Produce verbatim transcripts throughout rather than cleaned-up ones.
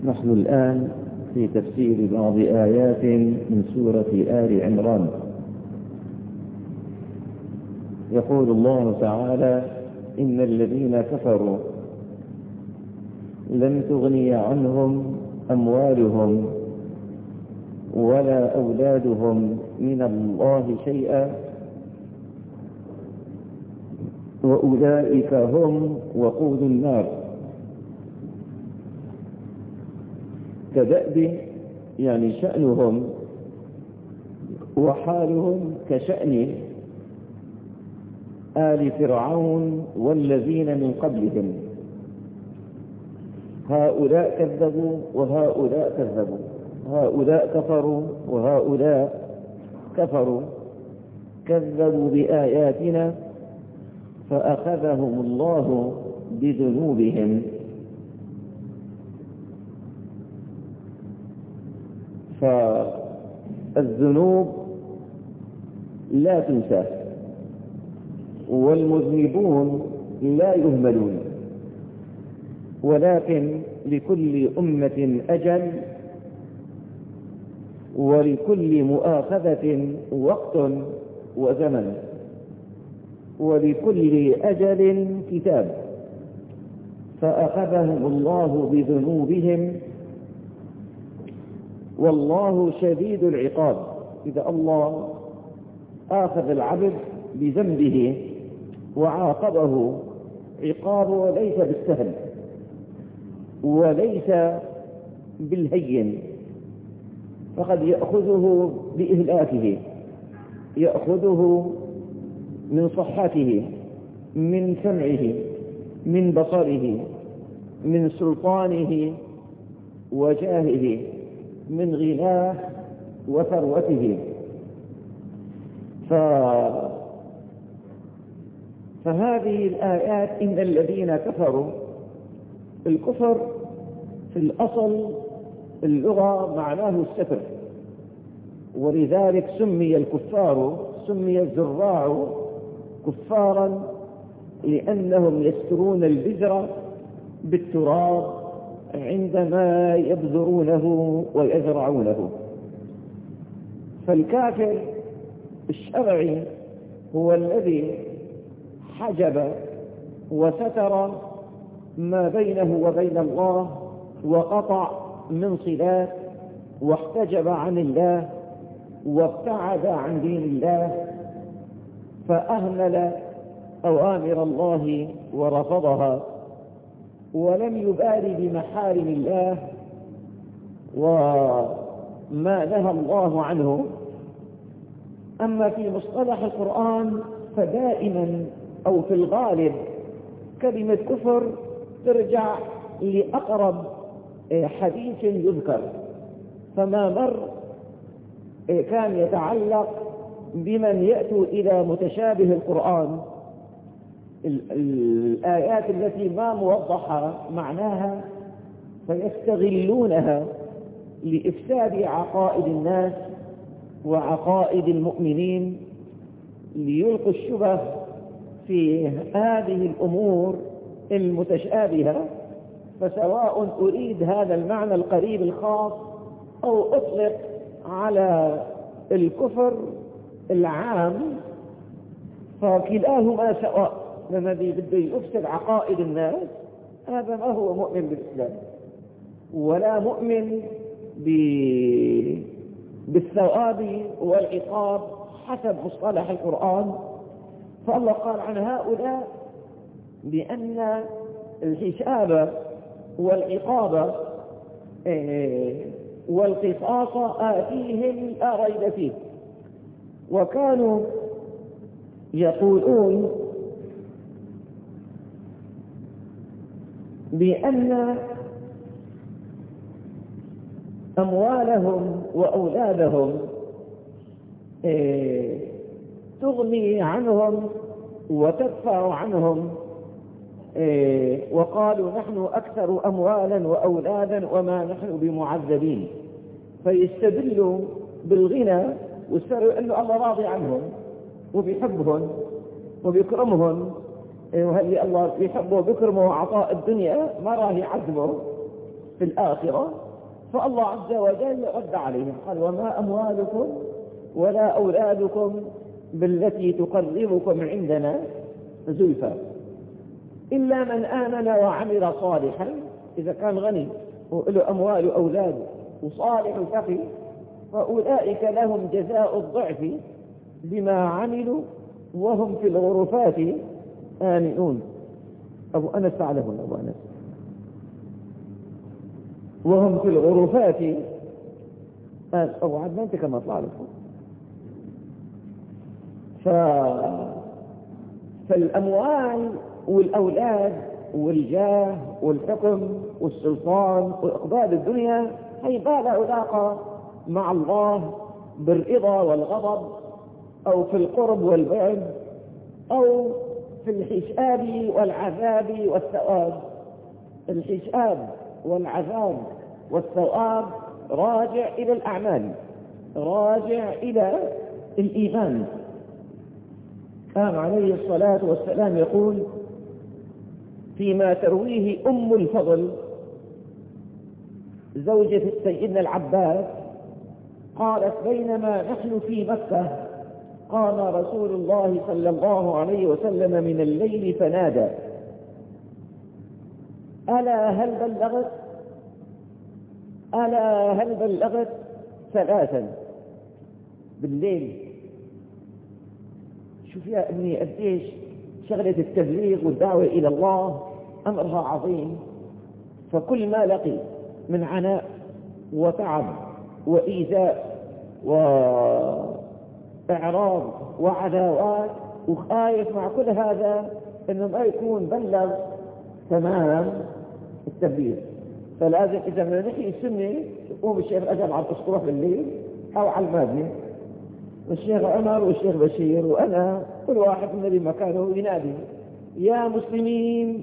نحن الآن في تفسير بعض آيات من سورة آل عمران. يقول الله تعالى: إن الذين كفروا لن تغني عنهم أموالهم ولا أولادهم من الله شيئا وأولئك هم وقود النار. كدأب يعني شأنهم وحالهم كشأن آل فرعون والذين من قبلهم، هؤلاء كذبوا وهؤلاء كذبوا، هؤلاء كفروا وهؤلاء كفروا، كذبوا بآياتنا فأخذهم الله بذنوبهم. فالذنوب لا تنسى، والمذنبون لا يهملون، ولكن لكل أمة أجل ولكل مؤاخذة وقت وزمن، ولكل أجل كتاب، فأخذهم الله بذنوبهم والله شديد العقاب. إذا الله آخذ العبد بذنبه وعاقبه، عقابه ليس بالسهل وليس بالهين، فقد يأخذه بإهلاكه، يأخذه من صحته، من سمعه، من بصره، من سلطانه وجاهه، من غناه وثروته. ف... فهذه الآيات إن الذين كفروا، الكفر في الأصل اللغة معناه الستر، ولذلك سمي الكفار، سمي الزراع كفارا لأنهم يسترون البذر بالتراب عندما يبذرونه ويزرعونه. فالكافر الشرعي هو الذي حجب وستر ما بينه وبين الله، وقطع من صلات، واحتجب عن الله، وابتعد عن دين الله، فأهمل أوامر الله ورفضها، ولم يبالي بمحارم الله وما نهى الله عنه. أما في مصطلح القرآن فدائما أو في الغالب كلمة كفر ترجع لأقرب حديث يذكر، فما مر كان يتعلق بمن يأتوا إلى متشابه القرآن، الآيات التي ما موضحة معناها، فيستغلونها لإفساد عقائد الناس وعقائد المؤمنين، ليلقوا الشبه في هذه الأمور المتشابهة. فسواء أريد هذا المعنى القريب الخاص أو أطلق على الكفر العام، فكلاهما سواء. الذي بده يفسد عقائد الناس هذا ما هو مؤمن بالإسلام ولا مؤمن بالثواب والعقاب حسب مصطلح القرآن. فالله قال عن هؤلاء بأن الحساب والعقاب والقصاص آتيهم لا ريب فيه. وكانوا يقولون بأن أموالهم وأولادهم تغني عنهم وتدفع عنهم، وقالوا نحن أكثر أموالا وأولادا وما نحن بمعذبين. فيستدلوا بالغنى ويستروا أنه الله راضي عنهم وبيحبهم وبيكرمهم، وهل الله بيحبه وبيكرمه وعطاء الدنيا ما راح يعذبه في الآخرة، فالله عز وجل رد عليهم قال وما أموالكم ولا أولادكم بالتي تقربكم عندنا زلفى إلا من آمن وعمل صالحا. إذا كان غني وله أموال وأولاد وصالح وتقي فأولئك لهم جزاء الضعف بما عملوا وهم في الغرفات آمنون. أبو أنس تعلمون أبو أنس وهم في الغرفات آه. أبو عدنان أنت كما طلع لكم. ف... فالأموال والأولاد والجاه والحكم والسلطان وإقبال الدنيا هي ما لا علاقة مع الله بالرضا والغضب أو في القرب والبعد أو في الحساب والعذاب والثواب. الحساب والعذاب والثواب راجع إلى الأعمال، راجع إلى الإيمان. كان عليه الصلاة والسلام يقول فيما ترويه أم الفضل زوجة سيدنا العباس قالت بينما نحن في مكة قام رسول الله صلى الله عليه وسلم من الليل فنادى ألا هل بلغت ألا هل بلغت ثلاثا بالليل. شوف يا ابني قديش شغلة التبليغ والدعوة إلى الله أمرها عظيم. فكل ما لقي من عناء وتعب وإيذاء وإعراض وعداوات وخايف مع كل هذا إنه ما يكون بلغ تمام التبليغ. فلازم إذا ما نحيي السنة يقوم الشيخ أجل على الأسطوح بالليل أو على المبنى والشيخ عمر والشيخ بشير وأنا كل واحد من مكانه ينادي يا مسلمين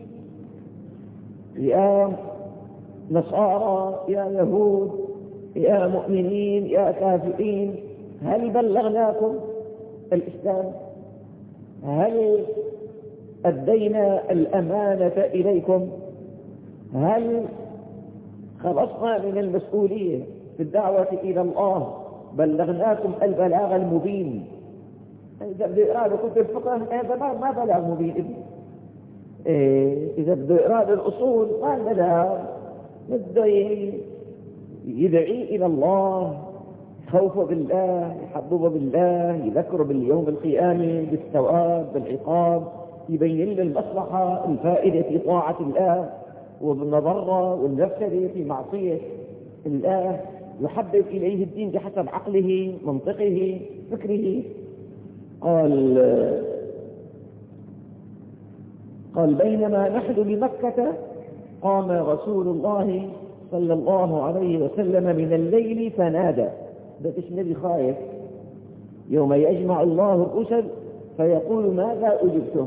يا نصارى يا يهود يا مؤمنين يا كافرين هل بلغناكم الإسلام؟ هل أدينا الأمانة إليكم؟ هل خلصنا من المسؤولية في الدعوة إلى الله؟ بلغناكم البلاغ المبين. إذا بده يقرأ كتب الفقه هذا ما بلاغ مبين ابني. إيه إذا بده يقرأ الأصول ما بلاغ، بده يدعي إلى الله، خوفه بالله، يحببه بالله، يذكره باليوم القيامة بالثواب بالعقاب، يبين له المصلحة الفائدة في طاعة الله والمضرة والمفسدة في معصية الله، يحبب إليه الدين بحسب عقله منطقه فكره. قال قال بينما نحن بمكة قام رسول الله صلى الله عليه وسلم من الليل فنادى. بس النبي خايف يوم يجمع الله الرسل فيقول ماذا أجبتم؟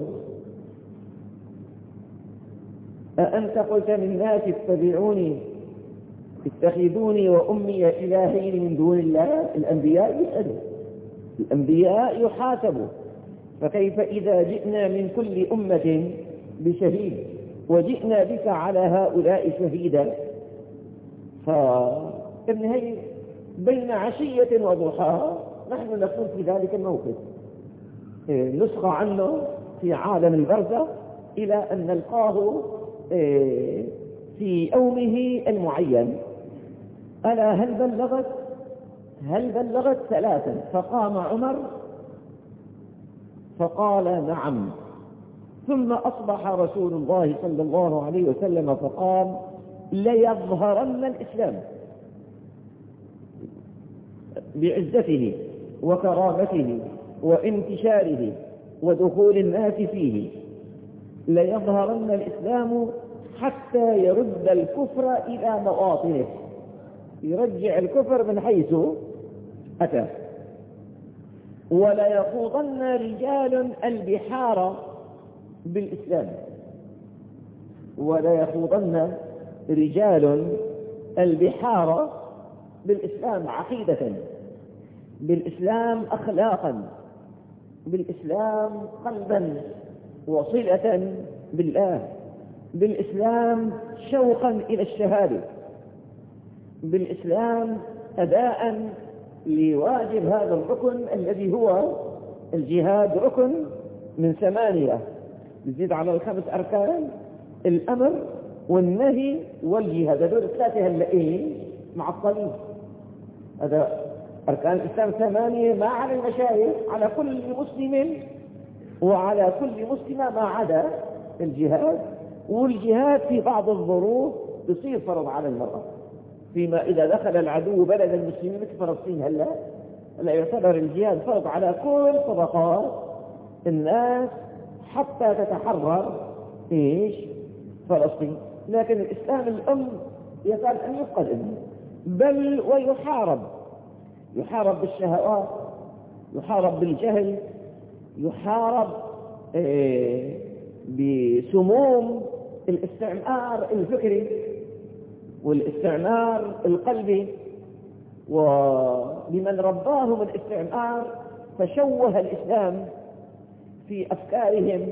أأنت قلت للناس اتبعوني اتخذوني وأمي إلهين من دون الله؟ الأنبياء يسألوا، الأنبياء يحاسبوا، فكيف إذا جئنا من كل أمة بشهيد وجئنا بك على هؤلاء شهيدا؟ فإن هي بين عشية وضحاها نحن نكون في ذلك الموقف، نسخى عنه في عالم البرزخ إلى أن نلقاه في يومه المعين. ألا هل بلغت هل بلغت ثلاثا؟ فقام عمر فقال نعم. ثم أصبح رسول الله صلى الله عليه وسلم فقال ليظهرن الإسلام بعزته وكرامته وانتشاره ودخول الناس فيه، ليظهرن الإسلام حتى يرد الكفر إلى مواطنه، يرجع الكفر من حيث أتى. ولا يخوضن رجال البحار بالإسلام، ولا يخوضن رجال البحار بالإسلام عقيدة، بالإسلام أخلاقا، بالإسلام قلبا وصلة بالله، بالإسلام شوقا إلى الشهادة، بالإسلام أداء لواجب هذا الركن الذي هو الجهاد، ركن من ثمانية يزيد على الخمس أركان: الأمر والنهي والجهاد. هذول الثلاثة هلئين معطلين. هذا أركان الإسلام ثمانية، ما على المشايخ، على كل مسلم وعلى كل مسلمة ما عدا الجهاد. والجهاد في بعض الظروف يصير فرض على المرأة، فيما إذا دخل العدو بلد المسلمين مثل فلسطين هلا هلا يعتبر الجهاد فرض على كل طبقات الناس حتى تتحرر إيش فلسطين. لكن الإسلام الأم يكاد أن يفقد ابنه، بل ويحارب، يحارب بالشهوات، يحارب بالجهل، يحارب إيه بسموم الاستعمار الفكري والاستعمار القلبي، ولمن رباهم الاستعمار فشوه الإسلام في أفكارهم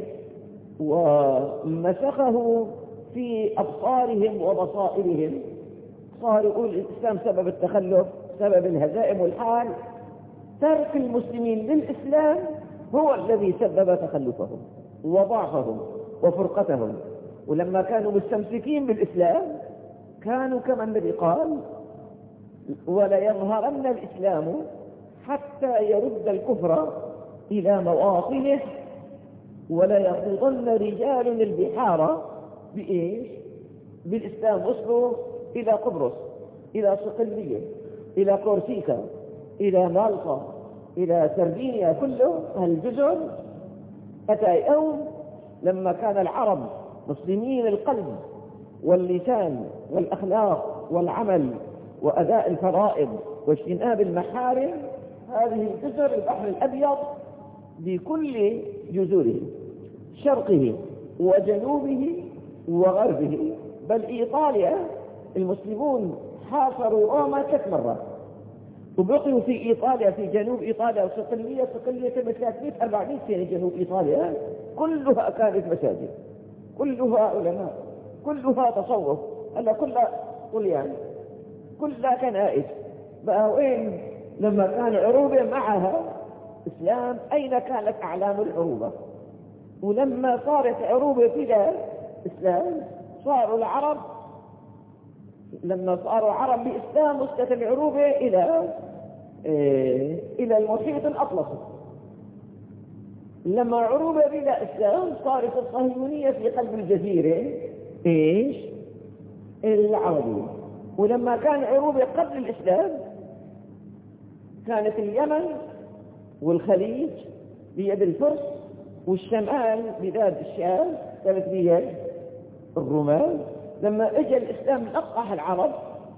ومسخه في أبصارهم وبصائرهم. صار يقول الإسلام سبب التخلف، سبب الهزائم والحال. ترك المسلمين للإسلام هو الذي سبب تخلفهم وضعفهم وفرقتهم. ولما كانوا مستمسكين بالإسلام كانوا كما النبي قال: ولا يظهرن الإسلام حتى يرد الكفر إلى مواطنه، ولا يخوضن رجال البحار بإيش؟ بالإسلام. وصلوا إلى قبرص، إلى صقلية، إلى كورسيكا، إلى مالطا، إلى سردينيا، كله هالجزر أتى يوم لما كان العرب مسلمين القلب واللسان والأخلاق والعمل وأداء الفرائض واجتناب المحارم. هذه الجزر البحر الأبيض بكل جزره، شرقه وجنوبه وغربه. بل إيطاليا المسلمون حاصروا روما ثلاث مرات، وبقيوا في إيطاليا، في جنوب إيطاليا وصقلية. صقلية ثلاثمئة أربعمئة سنة جنوب إيطاليا كلها كانت مساجد، كلها علماء، كلها تصوف، هلا كلها طليان، كلها كنائس. بقى وين لما كان عروبة معها إسلام؟ أين كانت أعلام العروبة؟ ولما صارت عروبة بلا إسلام صاروا العرب، لما صاروا عرب بإسلام وصلت العروبة إلى إيه إلى المحيط الأطلسي. لما عروبة بلا إسلام صارت الصهيونية في قلب الجزيرة إيش؟ العربية. ولما كان عروبة قبل الإسلام كانت اليمن والخليج بيد الفرس، والشمال بلاد الشام كانت بيد الرومان. لما اجى الإسلام لقح العرب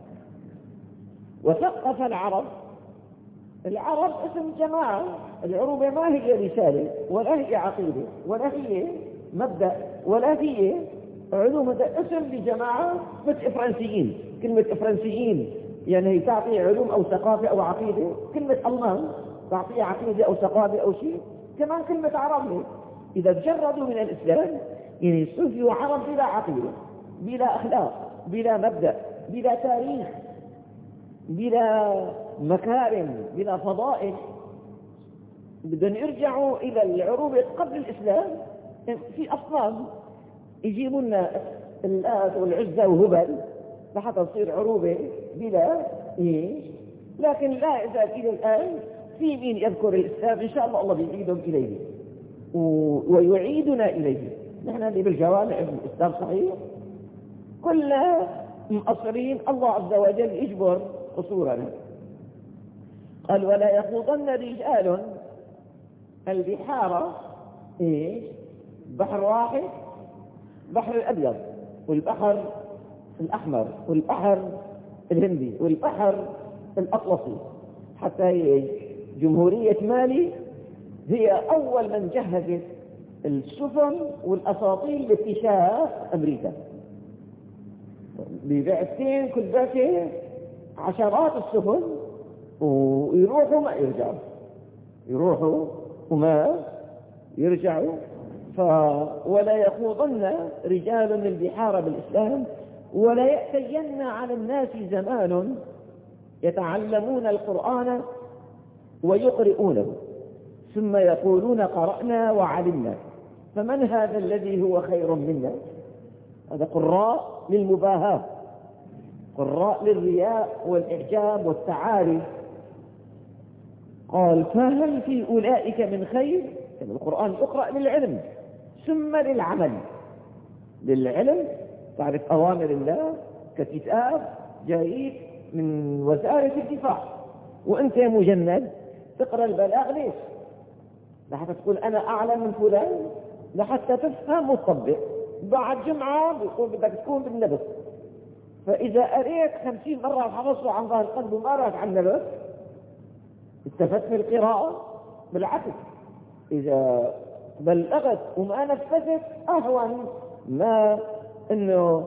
وثقف العرب. العرب اسم جماعة، العروبة ما هي رسالة ولا هي عقيدة ولا هي مبدأ ولا هي علوم، هذا اسم لجماعة مثل فرنسيين. كلمة فرنسيين يعني هي تعطي علوم أو ثقافة أو عقيدة. كلمة ألمان تعطي عقيدة أو ثقافة أو شيء. كمان كلمة عرب إذا تجردوا من الإسلام يعني صفوا عرب بلا عقيدة، بلا أخلاق، بلا مبدأ، بلا تاريخ، بلا مكارم، بلا فضائل. بدهم يرجعوا إلى العروبة قبل الإسلام. في أصنام يجيبوا لنا اللات والعزى وهبل لحتى تصير عروبة بلا إيش. لكن لا يزال إلى الآن في مين يذكر الإسلام. إن شاء الله الله بيعيدهم إليه ويعيدنا إليه. نحن اللي بالجوامع الإسلام صحيح كلنا مقصرين، الله عز وجل يجبر قصورنا. قال: ولا يخوضن رجال البحار إيش؟ بحر واحد، بحر الأبيض والبحر الأحمر والبحر الهندي والبحر الأطلسي. حتى هي جمهورية مالي هي أول من جهزت السفن والأساطيل لاكتشاف أمريكا. ببعثتين كل بعثة عشرات السفن، ويروحوا ما يرجعوا، يروحوا وما يرجعوا. ف ولا يخوضن رجال البحار بالإسلام وليأتين على الناس زمان يتعلمون القرآن ويقرؤونه ثم يقولون قرأنا وعلمنا فمن هذا الذي هو خير منا؟ هذا قراء للمباهاة، قراء للرياء والإعجاب والتعالي. قال فهل في أولئك من خير؟ يعني القرآن يقرأ للعلم ثم للعمل. للعلم تعرف أوامر الله ككتاب جايك من وزارة الدفاع، وأنت مجند تقرأ البلاغ ليش؟ لحتى تقول أنا أعلم من فلان، لحتى تفهم وتطبق. بعد جمعة بيقول بدك تكون بالنبس، فإذا قريت خمسين مرة حفظته عن ظهر القلب وما رأت عن النبس استفدت من القراءة. بالعكس إذا بلغت وما نفذت أهون ما إنه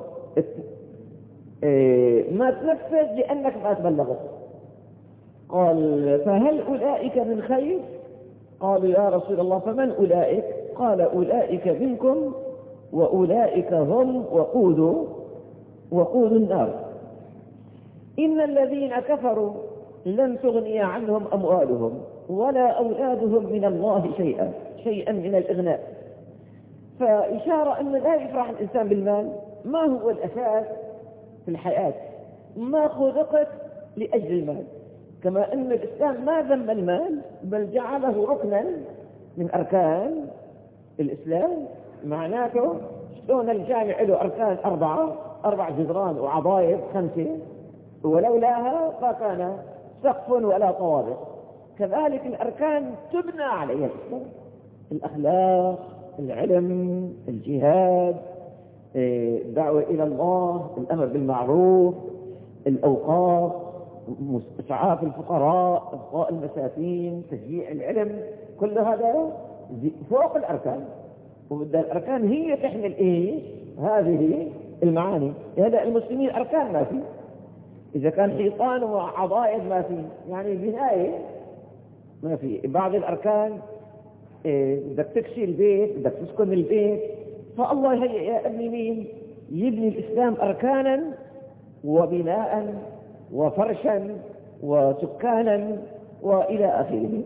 ما تنفذ لأنك ما تبلغت. قال فهل أولئك من خير؟ قالوا يا رسول الله فمن أولئك؟ قال أولئك منكم وأولئك هم وقود وقود النار. إن الذين كفروا لن تغني عنهم أموالهم ولا أولادهم من الله شيئا شيئا من الإغناء. فإشارة أن لا يفرح الإنسان بالمال، ما هو الأساس في الحياة، ما خلقت لأجل المال. كما أن الإسلام ما ذم المال بل جعله ركنا من أركان الإسلام. معناته شلون الجامع له أركان أربعة، أربع جدران وعضائب خمسة، ولولاها ما كان سقف ولا طوابق. كذلك الأركان تبنى عليها الإسلام: الأخلاق، العلم، الجهاد، الدعوة إلى الله، الأمر بالمعروف، الأوقاف، إسعاف الفقراء، إبقاء المساكين، تشجيع العلم. كل هذا فوق الأركان، وبدأ الأركان هي تحمل إيه؟ هذه المعاني. هذا المسلمين أركان ما في، إذا كان حيطان وعضائد ما في، يعني البناية ما في. بعض الأركان إيه؟ بدك تكسي البيت، بدك تسكن البيت، فالله يهيئ يا ابني مين يبني الإسلام أركانا وبناء وفرشا وسكانا وإلى آخره.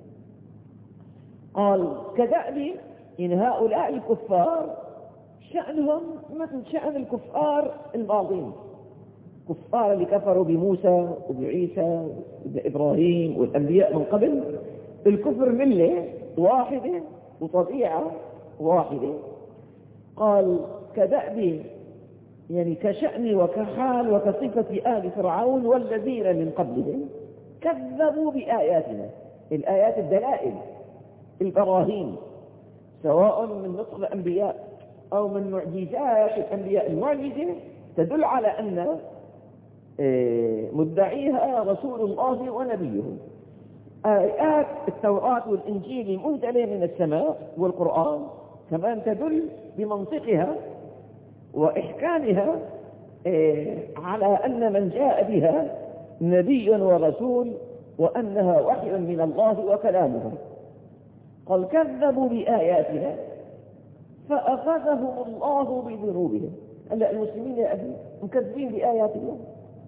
قال كدأب إن هؤلاء الكفار شأنهم مثل شأن الكفار الماضين، كفار اللي كفروا بموسى وبعيسى وبإبراهيم والأنبياء من قبل. الكفر ملة واحدة وطبيعة واحدة. قال كدأب يعني كشأن وكحال وكصفة آل فرعون والذين من قبلهم كذبوا بآياتنا. الآيات الدلائل البراهين، سواء من نطق الأنبياء أو من معجزات الأنبياء. المعجزة تدل على أن مدعيها رسول الله ونبيه. آيات التوراة والإنجيل المنزلة من السماء والقرآن كمان تدل بمنطقها وإحكامها على أن من جاء بها نبي ورسول وأنها وحي من الله وكلامه. قال كذبوا بآياتنا فأخذهم الله بذنوبهم. هلا المسلمين يا أبي مكذبين بآيات الله.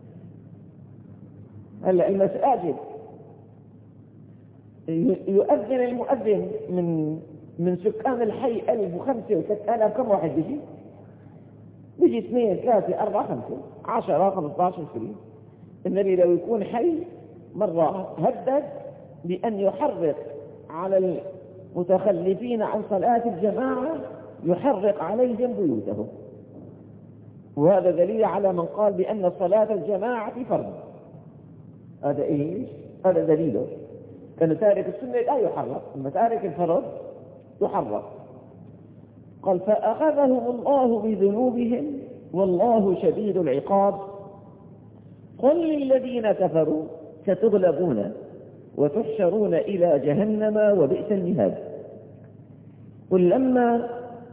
هلا المساجد يؤذن المؤذن من من سكان الحي ألف وخمسة وستة آلاف، كم واحد بيجي؟ بيجي اثنين ثلاثة أربعة خمسة عشرة خمسة عشر عشرين. النبي لو يكون حي مرة هدد بأن يحرق على المتخلفين عن صلاة الجماعة، يحرق عليهم بيوتهم. وهذا دليل على من قال بأن صلاة الجماعة فرض. هذا إيش؟ هذا دليله. كان تارك السنة لا يحرق، أما تارك الفرض يحرق. قال فأخذهم الله بذنوبهم والله شديد العقاب. قل للذين كفروا ستغلبون وتحشرون إلى جهنم وبئس المهاد. قل لما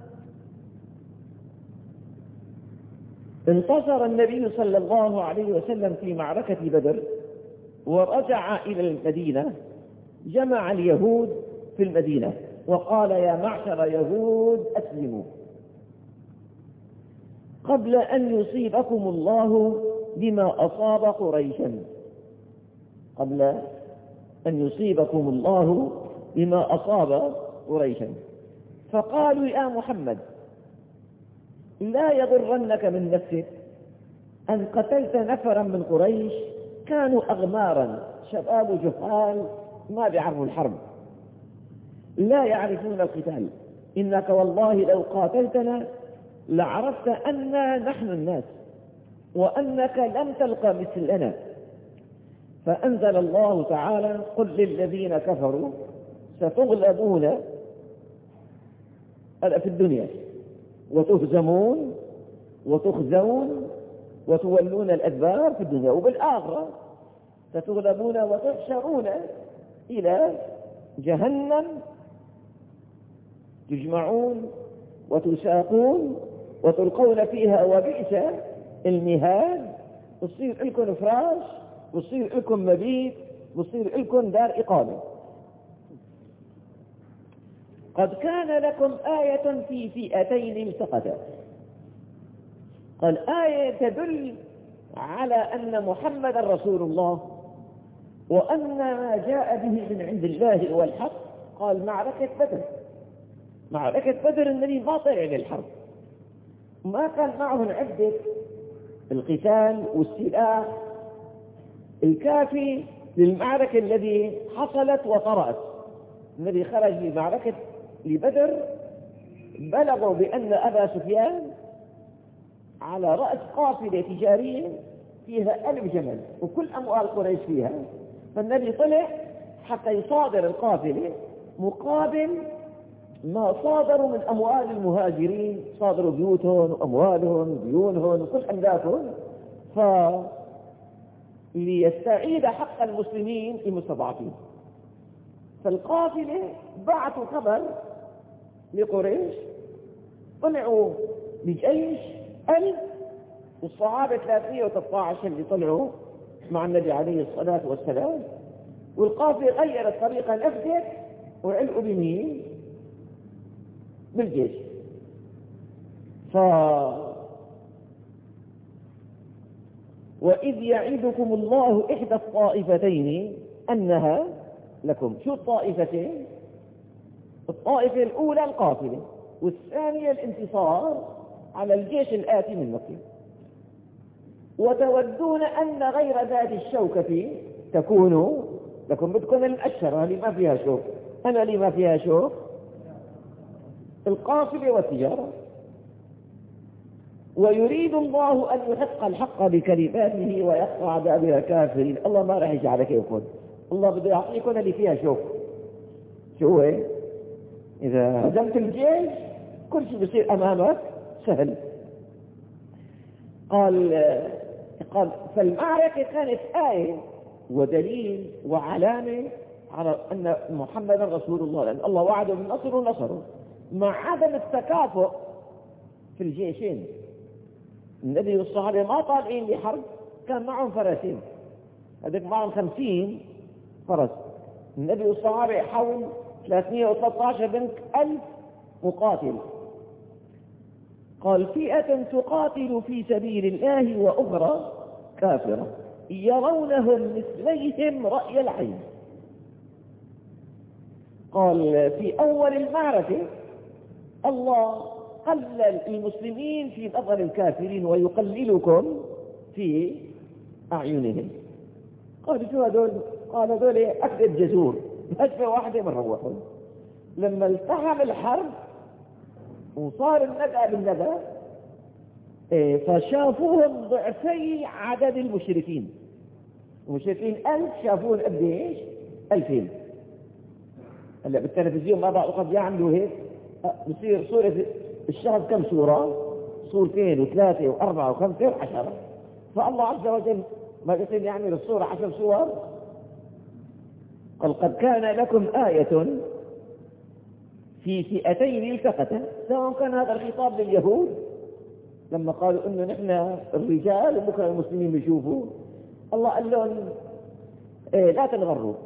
انتصر النبي صلى الله عليه وسلم في معركة بدر ورجع إلى المدينة، جمع اليهود في المدينة وقال يا معشر يهود أسلموا. قبل أن يصيبكم الله بما أصاب قريشا قبل أن يصيبكم الله بما أصاب قريشا فقالوا يا محمد لا يغرنك من نفسك أن قتلت نفرا من قريش كانوا أغمارا شباب جهال ما بيعرفوا الحرب لا يعرفون القتال إنك والله لو قاتلتنا لعرفت أننا نحن الناس وأنك لم تلقى مثلنا فأنزل الله تعالى قل للذين كفروا ستغلبون في الدنيا وتهزمون وتخزون وتولون الأدبار في الدنيا وبالآخرة ستغلبون وتحشرون إلى جهنم تجمعون وتساقون وتلقون فيها وبئس المهاد وتصير لكم فراش وتصير لكم مبيت وتصير لكم دار إقامة. قد كان لكم آية في فئتين التقتا قال آية تدل على أن محمد رسول الله وأن ما جاء به من عند الله هو الحق. قال معركة بدر معركة بدر النبي ما طلع للحرب ما كان معهم عدة القتال والسلاح الكافي للمعركة الذي حصلت وطرأت. النبي خرج لمعركة لبدر بلغوا بأن أبا سفيان على رأس قافلة تجارية فيها ألف جمل وكل أموال قريش فيها فالنبي طلع حتى يصادر القافلة مقابل ما صادروا من أموال المهاجرين صادروا بيوتهم وأموالهم ديونهم وكل أملاكهم فليستعيد حق المسلمين المستضعفين. فالقافلة بعثوا خبر لقريش طلعوا بجيش ألف والصحابة ثلاثمائة وثلاثة عشر اللي طلعوا مع النبي عليه الصلاة والسلام والقافلة غيرت طريقة نفذت وعلقوا بمين بالجيش. ف وإذ يعدكم الله إحدى الطائفتين أنها لكم. شو الطائفتين؟ الطائفة الأولى القافلة والثانية الانتصار على الجيش الآتي من مكة. وتودون أن غير ذات الشوكة تكونوا لكم. بدكم الأشهر اللي ما فيها شوك. أنا اللي ما فيها شوك القافلة والتجارة. ويريد الله أن يحق الحق بكلماته ويقطع دابر الكافرين. الله ما راح يجعلك يكون الله بده يعطيكم اللي فيها شوك. شو هو؟ إذا هزمت الجيش كل شيء بيصير أمامك سهل. قال قال فالمعركة كانت آية ودليل وعلامة على أن محمد رسول الله لأن الله وعده بالنصر ونصره مع عدم التكافؤ في الجيشين. النبي والصحابة ما طالعين لحرب كان معهم فرسين هذاك معهم خمسين فرس. النبي والصحابة حول ثلاثمائة وثلاثة عشر بنت ألف مقاتل. قال فئة تقاتل في سبيل الله وأخرى كافرة يرونهم مثليهم رأي العين. قال في أول المعركة الله قلل المسلمين في نظر الكافرين ويقللكم في أعينهم. قال شو هذول؟ قال هذول أكثر جزور هجفة واحدة من روحهم. لما التحم الحرب وصار الندى بالندى فشافوهم ضعفي عدد المشركين. المشركين ألف شافوهم قديش؟ ألفين. هلا بالتلفزيون ما بعرف قد يعملوا هيك بصير صورة الشهر كم صورة؟ صورتين وثلاثة وأربعة وخمسة وعشرة. فالله عز وجل ما يصير يعمل الصورة عشر صور. قال قد كان لكم آية في فئتين التقتا. سواء كان هذا الخطاب لليهود لما قالوا إنه نحن الرجال وبكرة المسلمين بيشوفوا الله قال لهم إيه لا تنغروا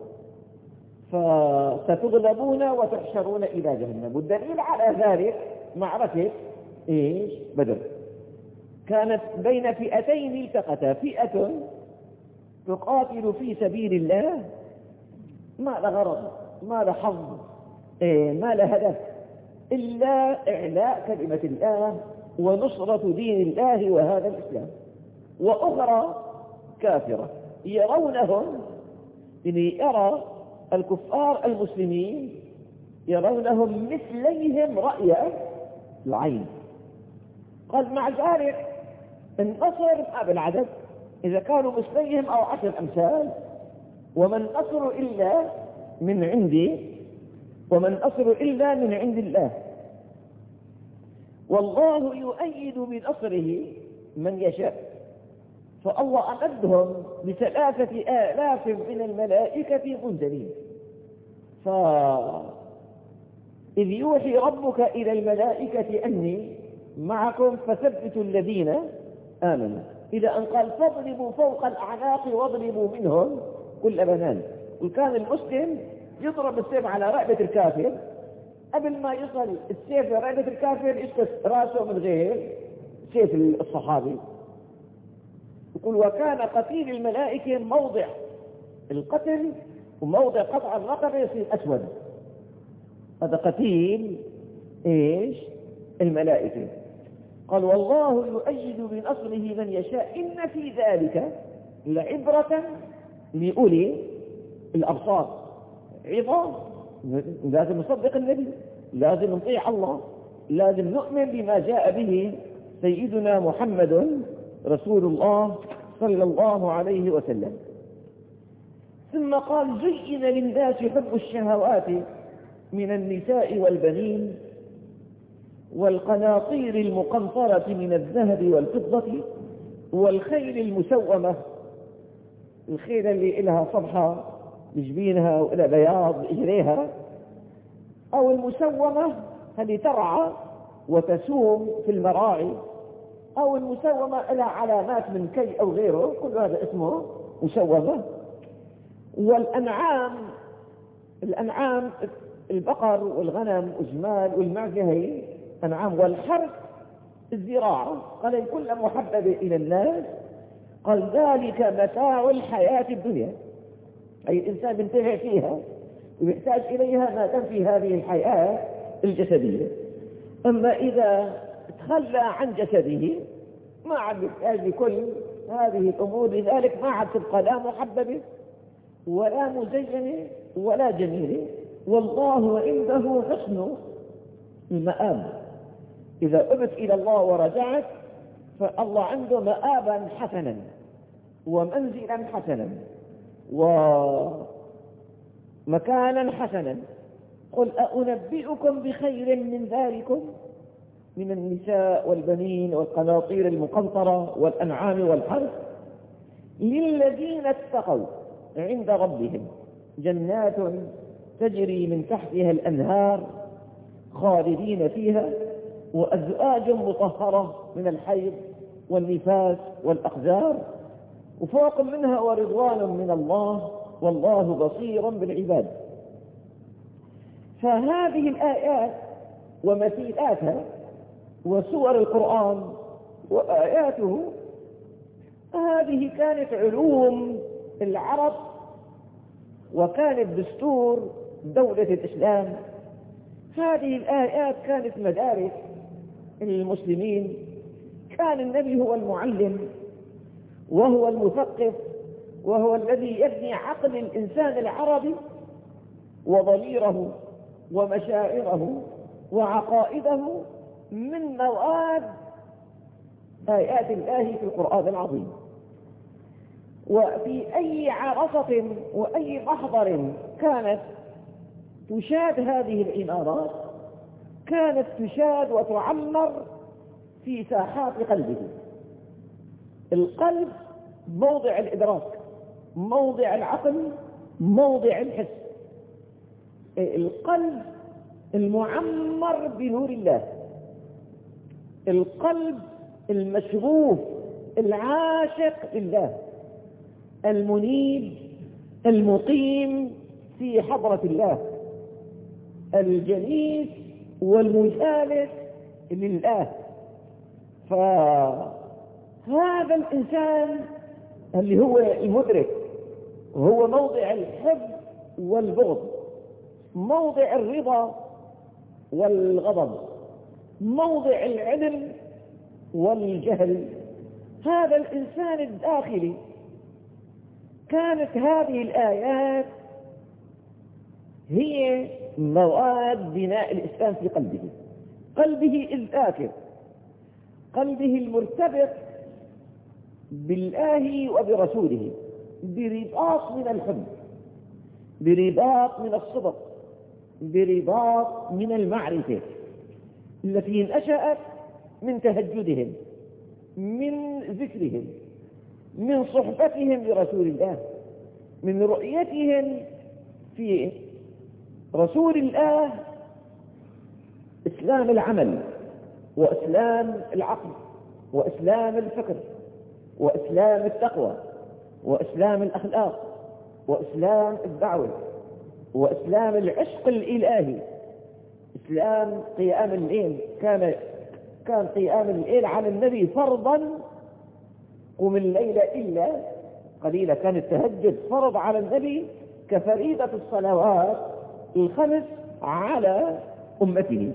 فستغلبون وتحشرون إلى جهنم. والدليل على ذلك معركة إيش بدر. كانت بين فئتين التقتا، فئة تقاتل في سبيل الله ما لا غرض ما لا حظ ما لا هدف إلا إعلاء كلمة الله ونصرة دين الله وهذا الإسلام، وأخرى كافرة يرونهم، يعني يرى الكفار المسلمين يرونهم مثليهم رأي العين. قال مع ذلك النصر ما بالعدد، إذا كانوا مثليهم أو عشر أمثال، وما النصر إلا من عندي، وما النصر إلا من عند الله، والله يؤيد بنصره من يشاء. فالله أمدهم بثلاثة آلاف من الملائكة منزلين. فإذ يوحي ربك إلى الملائكة أني معكم فثبتوا الذين آمنوا، إذا أن قال فاضربوا فوق الأعناق واضربوا منهم كل بنان. وكان المسلم يضرب السيف على رقبة الكافر، قبل ما يصل السيف لرقبة الكافر يسقط راسه من غير سيف الصحابي. يقول وكان قتيل الملائكة موضع القتل وموضع قطع الرقبة يصير أسود، هذا قتيل إيش الملائكة. قال والله يؤيد بنصره من يشاء إن في ذلك لعبرة لأولي الأبصار. عظة، لازم نصدق النبي، لازم نطيع الله، لازم نؤمن بما جاء به سيدنا محمد رسول الله صلى الله عليه وسلم. ثم قال زين للناس حب الشهوات من النساء والبنين والقناطير المقنطرة من الذهب والفضة والخيل المسومة، الخيل اللي إلها صبحة بجبينها وإلها بياض إجريها، أو المسومة اللي ترعى وتسوم في المراعي، أو المسومة إلى علامات من كي أو غيره، كل هذا اسمه مسومة. والأنعام، الأنعام البقر والغنم والجمال والمعزة هي أنعام، والحرث الزراعة. قال كل محبب إلى الناس، قال ذلك متاع الحياة الدنيا، أي الإنسان بينتفع فيها ويحتاج إليها ما دام في هذه الحياة الجسدية. أما إذا تخلى عن جسده ما عاد يحتاج لكل هذه الأمور، لذلك ما عاد تبقى لا محببة ولا مزينة ولا جميلة. والله عنده حسن المآب، إذا أبت إلى الله ورجعت فالله عنده مآبا حسنا ومنزلا حسنا ومكانا حسنا. قل أنبئكم بخير من ذلكم من النساء والبنين والقناطير المقنطرة والأنعام والحرث للذين اتقوا عند ربهم جنات تجري من تحتها الأنهار خالدين فيها وأزواج مطهرة من الحيض والنفاس والأقذار وفوق منها ورضوان من الله والله بصير بالعباد. فهذه الآيات ومثيلاتها وسور القرآن وآياته هذه كانت علوم العرب، وكانت دستور دولة الإسلام. هذه الآيات كانت مدارس للمسلمين، كان النبي هو المعلم وهو المثقف وهو الذي يبني عقل الإنسان العربي وضميره ومشاعره وعقائده من مواد آيات الله في القرآن العظيم. وفي أي عرصة وأي محضر كانت تشاد هذه العمارات كانت تشاد وتعمر في ساحات قلبه. القلب موضع الإدراك، موضع العقل، موضع الحس. القلب المعمر بنور الله، القلب المشغوف العاشق لله، المنيب المقيم في حضرة الله، الجليس والمجالس لله. هذا الإنسان اللي هو المدرك وهو موضع الحب والبغض، موضع الرضا والغضب، موضع العلم والجهل، هذا الإنسان الداخلي، كانت هذه الآيات هي مواد بناء الإسلام في قلبه، قلبه الذاكر، قلبه المرتبط بالله وبرسوله برباط من الحب، برباط من الصدق، برباط من المعرفة التي نشأت من تهجدهم، من ذكرهم، من صحبتهم لرسول الله، من رؤيتهم في رسول الله إسلام العمل وإسلام العقل وإسلام الفكر وإسلام التقوى وإسلام الأخلاق وإسلام الدعوة وإسلام العشق الإلهي، إسلام قيام الليل. كان كان قيام الليل على النبي فرضا، قم الليل إلا قليلا، كان التهجد فرض على النبي كفريضة الصلوات الخمس على أمته.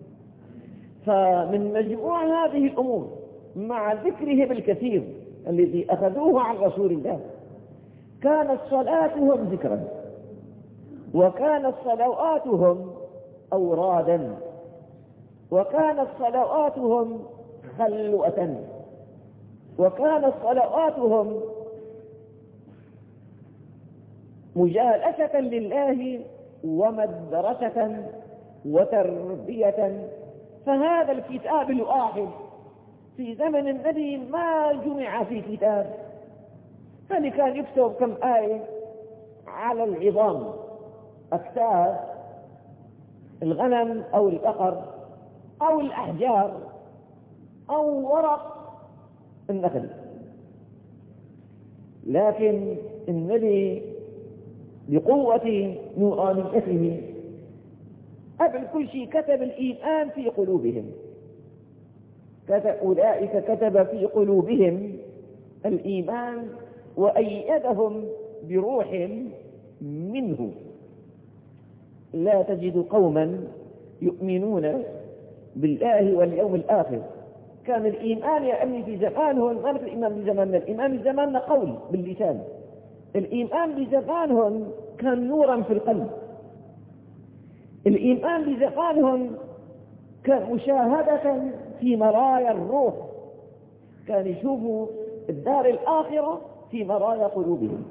فمن مجموع هذه الأمور مع ذكرهم الكثير الذي أخذوه عن رسول الله، كانت صلاتهم ذكرا، وكانت صلواتهم أورادا، وكانت صلواتهم خلوة، وكانت صلواتهم مجالسة لله ومدرسة وتربية. فهذا الكتاب الواحد في زمن النبي ما جمع في كتاب، يعني كان يكتب كم آية على العظام، أكتاف الغنم أو البقر أو الأحجار أو ورق النخل. لكن النبي بقوة نورانيته قبل كل شيء كتب الإيمان في قلوبهم، كتب أولئك كتب في قلوبهم الإيمان وأيدهم بروح منه. لا تجد قوما يؤمنون بالله واليوم الآخر. كان الإيمان يعني في زمانهم ما مثل الإيمان بزماننا، الإيمان بزماننا قول باللسان، الإيمان بزمانهم كان نورا في القلب، الإيمان بزمانهم كان مشاهدة في مرايا الروح، كان يشوفوا الدار الآخرة في مرايا قلوبهم.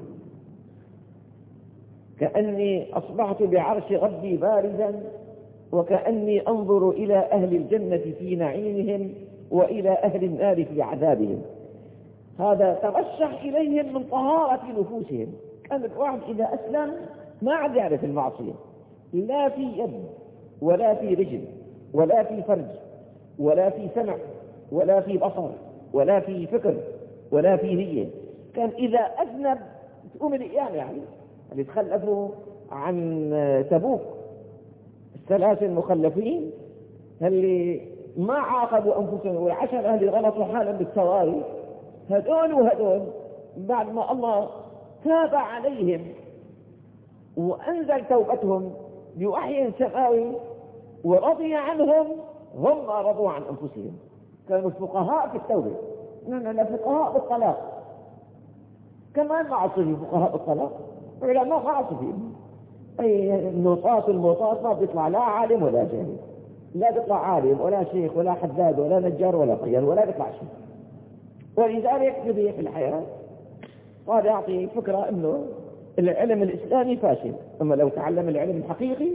كأني أصبحت بعرش ربي بارزا، وكأني أنظر إلى أهل الجنة في نعيمهم وإلى أهل النار في عذابهم. هذا ترشح إليهم من طهارة نفوسهم. كان الواحد إذا أسلم ما عاد يعرف المعصية، لا في يد ولا في رجل ولا في فرج ولا في سمع ولا في بصر ولا في فكر ولا في نية. كان إذا أذنب تقوم الأيام، يعني اللي تخلفوا عن تبوك الثلاثة المخلفين اللي ما عاقبوا أنفسهم، والعشرة اللي غلطوا حالهم بالسواري، هدول وهدول بعد ما الله تاب عليهم وأنزل توبتهم بوحي سماوي ورضي عنهم، هم رضوا عن أنفسهم. كانوا فقهاء في التوبة، نحن فقهاء بالطلاق، كمان معصيين فقهاء بالطلاق، علماء معصيين. أي النوطات الموطات ما بيطلع لا عالم ولا جاهل، لا بيطلع عالم ولا شيخ ولا حداد ولا نجار ولا طيار ولا بيطلع شيء. ولذلك نبي في الحياة صار يعطي فكرة انه العلم الاسلامي فاشل، اما لو تعلم العلم الحقيقي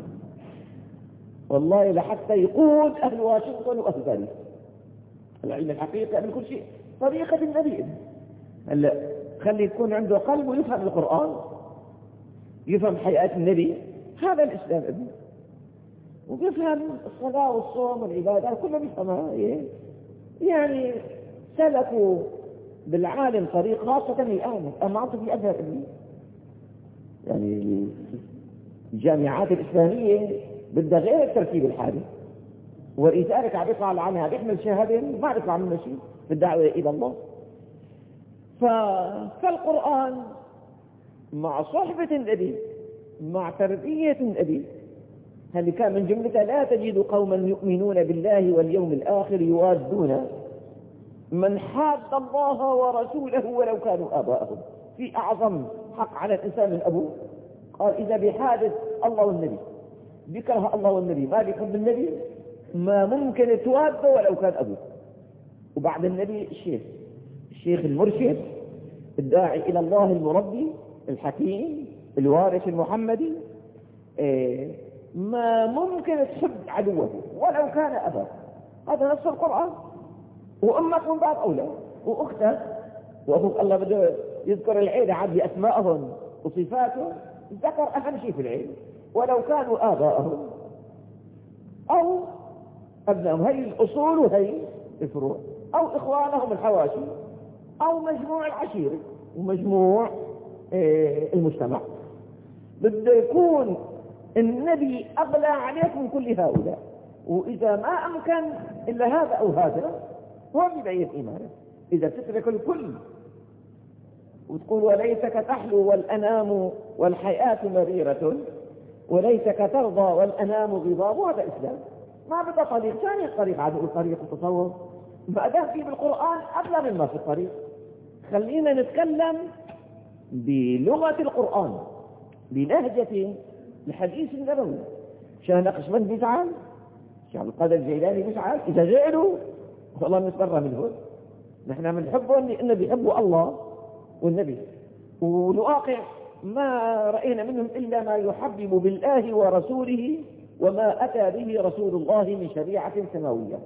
والله لحتى يقود اهل واشنطن واهل باريس. العلم الحقيقي قبل كل شيء طريقة النبي. هلا خلي يكون عنده قلب ويفهم القرآن، يفهم حياة النبي، هذا الاسلام ابن، وبيفهم الصلاة والصوم والعبادات كلها بيفهمها. يعني سلكوا بالعالم طريق، خاصة الآن أما أعطي في أزهر ابني، يعني الجامعات الإسلامية بدها غير الترتيب الحالي، ولذلك عم يطلع عنها بيحمل شهادة ما بيطلع منه شيء، في الدعوة إلى الله. فالقرآن مع صحبة النبي مع تربية النبي، هل كان من جملة لا تجد قوما يؤمنون بالله واليوم الآخر يوادون من حاد الله ورسوله ولو كانوا آباءهم. في أعظم حق على الإنسان من أبوه، قال إذا بحادث الله والنبي، بكره الله والنبي، ما بيحب النبي، ما ممكن توابه ولو كان أبوه. وبعد النبي الشيخ الشيخ المرشد الداعي إلى الله المربي الحكيم الوارث المحمدي، إيه ما ممكن تحب عدوه ولو كان أباه. هذا نص القرآن. وأمك من باب أولى، وأختك وأخوك. الله بده يذكر العيلة عاد بأسمائهم وصفاتهم، ذكر أهم شيء في العيلة ولو كانوا آباءهم أو أبنائهم، هي الأصول وهي الفروع، أو إخوانهم الحواشي، أو مجموع العشيرة ومجموع إيه المجتمع. بده يكون النبي أغلى عليكم من كل هؤلاء، وإذا ما أمكن إلا هذا أو هذا هو بداية إيمانه. إذا تترك الكل وتقول وليتك تحلو والأنام والحياة مريرة وليتك ترضى والأنام غضاب، هذا إسلام. ما بدأ طريق ثاني، الطريق عاد الطريق التصوف، ما دام في بالقرآن أغلى مما في الطريق. خلينا نتكلم بلغة القرآن بلهجة الحديث النبوي. شاه نقشبند بيزعل، شاه عبد القادر الجيلاني بيزعل، إذا زعلوا والله نتبرى منهم. نحن بنحبهم لأنه بيحبوا الله والنبي، ونواقع ما رأينا منهم إلا ما يحبب بالله ورسوله وما أتى به رسول الله من شريعة سماوية.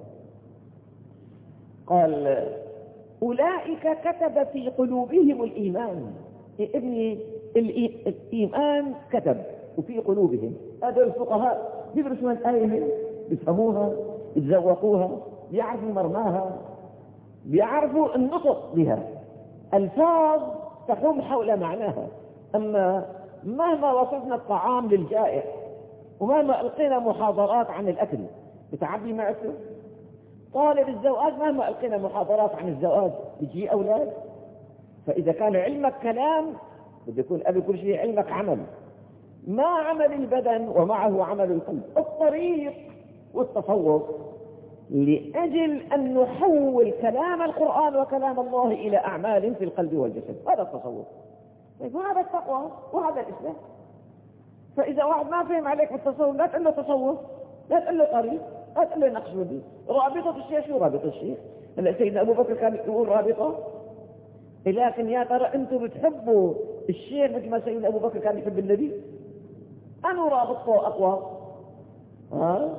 قال أولئك كتب في قلوبهم الإيمان. ابني الإيمان كتب وفي قلوبهم. هذا الفقهاء بيدرسوا الآية، بيفهموها، بيتذوقوها، بيعرفوا مرماها، بيعرفوا النطق بها. الفاظ تحوم حول معناها. أما مهما وصفنا الطعام للجائع ومهما ألقينا محاضرات عن الأكل بتعبي معته. طالب الزواج مهما ألقينا محاضرات عن الزواج بيجي أولاد. فإذا كان علمك كلام بده يكون قبل كل شيء علمك عمل، ما عمل البدن ومعه عمل القلب. الطريق والتصوف لأجل أن نحول كلام القرآن وكلام الله إلى أعمال في القلب والجسد. هذا التصوف. طيب هذا التقوى وهذا الإسلام. فإذا واحد ما فهم عليك بالتصوف لا تقول له تصوف، لا تقول له طريق، لا تقول له نقشبندي. رابطة الشيخ شو رابطة الشيخ؟ هلا سيدنا أبو بكر كان يقول رابطة، لكن يا ترى أنتم بتحبوا الشيخ مثل ما سيدنا أبو بكر كان يحب النبي؟ أنا رابطته أقوى. ها؟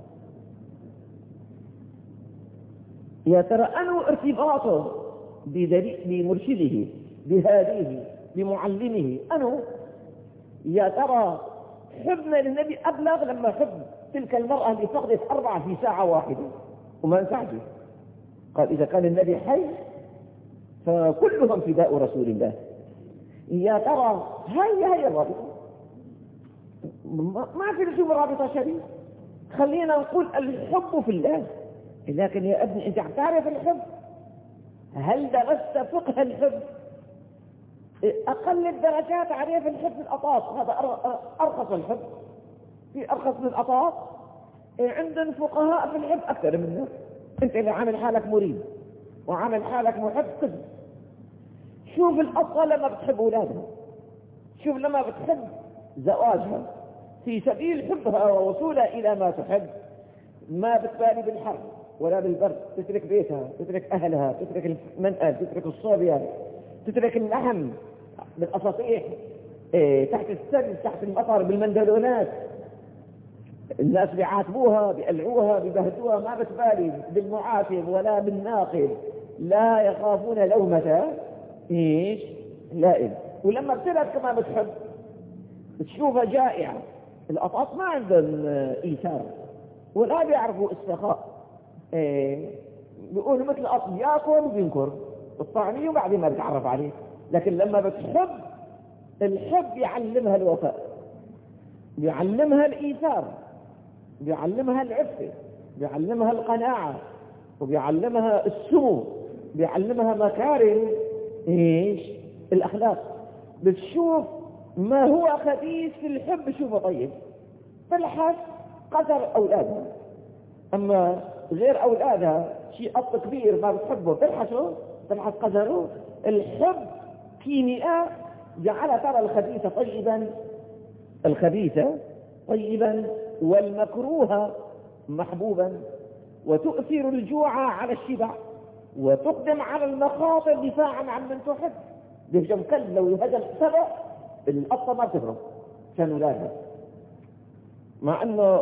يا ترى أنا ارتباطه بمرشده بهاديه بمعلمه. أنا يا ترى حبنا للنبي أبلغ لما حب تلك المرأة اللي فقدت أربعة في ساعة واحدة وما انسعجت. قال إذا كان النبي حي فكلهم فداء رسول الله. يا ترى هي هي الرابطة. ما في لزوم رابطة شريف. خلينا نقول الحب في الله. لكن يا ابني انت تعرف الحب؟ هل درست فقه الحب؟ اقل الدرجات تعرف الحب الأطاط، هذا ارخص الحب. في ارخص من الأطاط. عندنا فقهاء في الحب اكثر منك. انت اللي عامل حالك مريد وعامل حالك محب قد. شوف الأطفال لما بتحب أولادها، شوف لما بتحب زواجها في سبيل حبها ووصولها إلى ما تحب، ما بتبالي بالحر ولا بالبرد، تترك بيتها، تترك أهلها، تترك المنقل، تترك الصوبيا، تترك اللحم بالأساطيح، إيه تحت السجن، تحت المطر، بالمندلونات. الناس بيعاتبوها، بيقلعوها، بيبهدوها، ما بتبالي بالمعاتب ولا بالناقد. لا يخافون لومة ايش لائم. ولما بتلد كما بتحب بتشوفها جائعة. الأطاط ما عندهم إيثار ولا بيعرفوا السخاء. إيه بيقولوا مثل الأطاط بياكل وبينكر الطعمية وبعدين ما بتعرف عليه. لكن لما بتحب الحب يعلمها الوفاء، بيعلمها الإيثار، بيعلمها العفة، بيعلمها القناعة، وبيعلمها السمو بيعلمها مكارم إيش الأخلاق. بتشوف ما هو خبيث في الحب شوفه طيب، تلحس قدر أولادها. أما غير أولادها شيء أب كبير ما بتحبه تلحسه، تلحس قدره. الحب كيمياء جعل ترى الخبيث طيبا، الخبيثة طيبا، والمكروه محبوبا، وتؤثر الجوع على الشبع، وتقدم على المخاطر دفاعا عن من تحب. بيهجم كلب لو يهجم سبع القطة ما بتهرب عشان ولادها، مع انه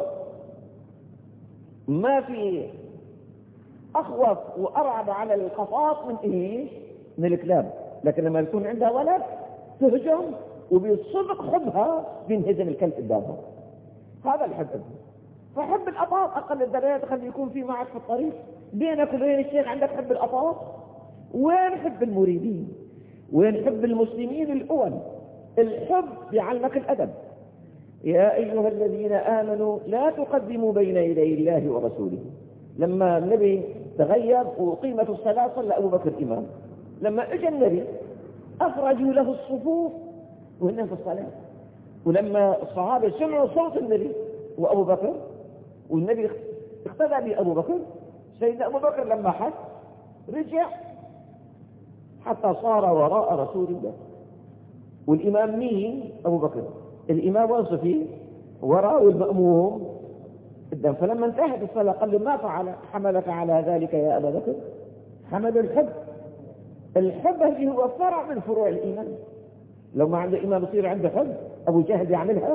ما في اخوف وارعب على القطاط من ايش؟ من الكلاب. لكن لما يكون عندها ولد تهجم وبيصدق حبها بينهزم الكلب قدامها. هذا الحب. فحب القطاط اقل الدرجات خلي يكون في معك في الطريق بينك وبين الشيخ عندك حب القطاط. وين حب المريدين؟ وين حب المسلمين الأول؟ الحب يعلمك الأدب. يا أيها الذين آمنوا لا تقدموا بين يدي الله ورسوله. لما النبي تغيب وقيمة الصلاة صلى أبو بكر إمام، لما اجى النبي أخرجوا له الصفوف وهن في الصلاة. ولما الصحابة سمعوا صوت النبي وأبو بكر والنبي اقتدى بأبو بكر، سيدنا أبو بكر لما حس رجع حتى صار وراء رسول الله. والإمام مين؟ أبو بكر. الإمام وصفي وراء المأموم قدام. فلما انتهت الصلاة قال له ما فعل حملك على ذلك يا أبا بكر؟ حمل الحب. الحب هذه هو فرع من فروع الإيمان. لو ما عنده إمام يصير عنده حب. أبو جهل يعملها.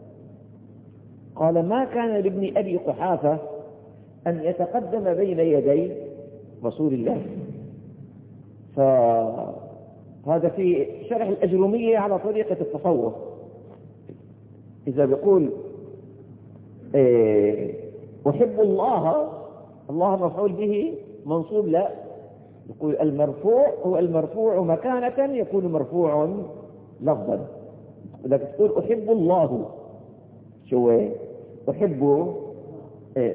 قال ما كان لابن أبي قحافة أن يتقدم بين يدي رسول الله. فهذا في شرح الأجرومية على طريقة التصوف. إذا بيقول إيه أحب الله، الله مفعول به منصوب، لا، يقول المرفوع هو المرفوع مكانة يكون مرفوع لفظا. لكن تقول أحب الله شو أحبه إيه؟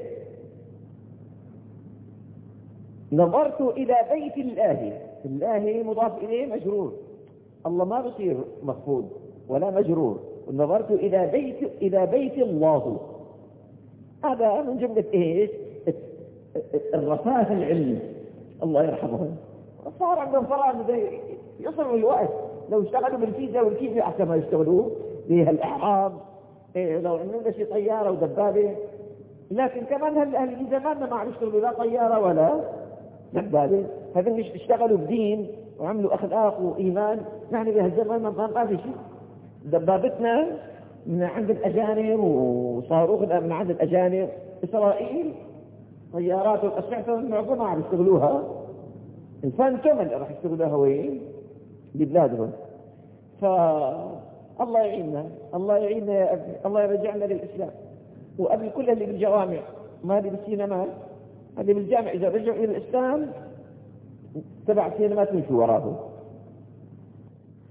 نظرت إلى بيت الله. الله مضاف إليه مجرور، الله ما بصير مخفوض ولا مجرور. نظرت إلى بيت إلى بيت الله. هذا من جملة إيش؟ الرفاه العلمي. الله يرحمهم صار عندهم فراغ يصلوا الوقت. لو اشتغلوا بالفيزياء والكيمياء أحسن ما يشتغلوا بها الإحرام. إيه لو عندنا شيء طيارة ودبابة. لكن كمان هل في زماننا ما عم يشتغلوا لا طيارة ولا دبابة. هذول مش اشتغلوا بدين وعملوا أخلاق وإيمان. يعني بهالزمان ما في شيء. دبابتنا من عند الأجانب وصاروخنا من عند الأجانب. إسرائيل طيارات والأسلحة معظمها عم يشتغلوها الفانتوم اللي راح يشتغلوها وين؟ ببلادهم. فالله يعيننا، الله يعيننا يا أبي، الله يرجعنا للإسلام. وقبل كل اللي بالجوامع ما اللي بالسينمات، اللي بالجامع إذا رجعوا إلى الإسلام تبع السينمات يمشوا وراهم. ف...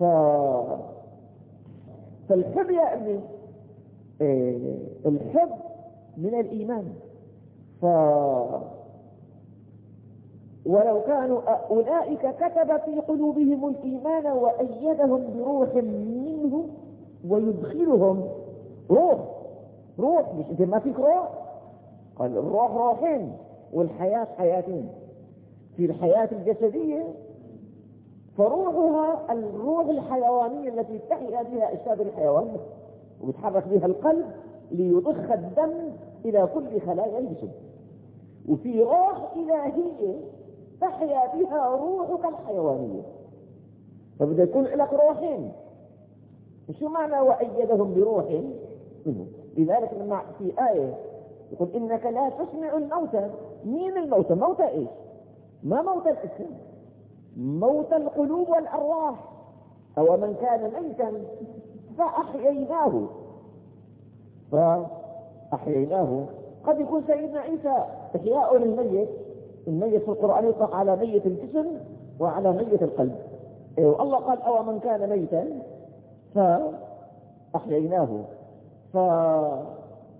فالحب يا أبي إيه الحب من الإيمان. ف ولو كانوا أولئك كتب في قلوبهم الإيمان وأيدهم بروح منه ويدخلهم روح. روح مش انت ما فيك روح؟ قال الروح روحين والحياة حياتين. في الحياة الجسدية فروحها الروح الحيوانية التي تحيا بها أجساد الحيوان ويتحرك بها القلب ليضخ الدم إلى كل خلايا الجسم. وفي روح إلهية تحيا بها روحك الحيوانية. فبدأ يكون لك روحين. شو معنى وأيدهم بروح منه؟ لذلك لما في آية يقول إنك لا تسمع الموتى. مين الموتى؟ موتى إيش؟ ما موتى الإسلام، موتى القلوب والأرواح. أو من كان ميتا فأحييناه فأحييناه. قد يكون سيدنا عيسى إحياء للميت. الميت في القرآن يطلق على ميت الجسم وعلى ميت القلب. والله قال أو من كان ميتا فأحييناه.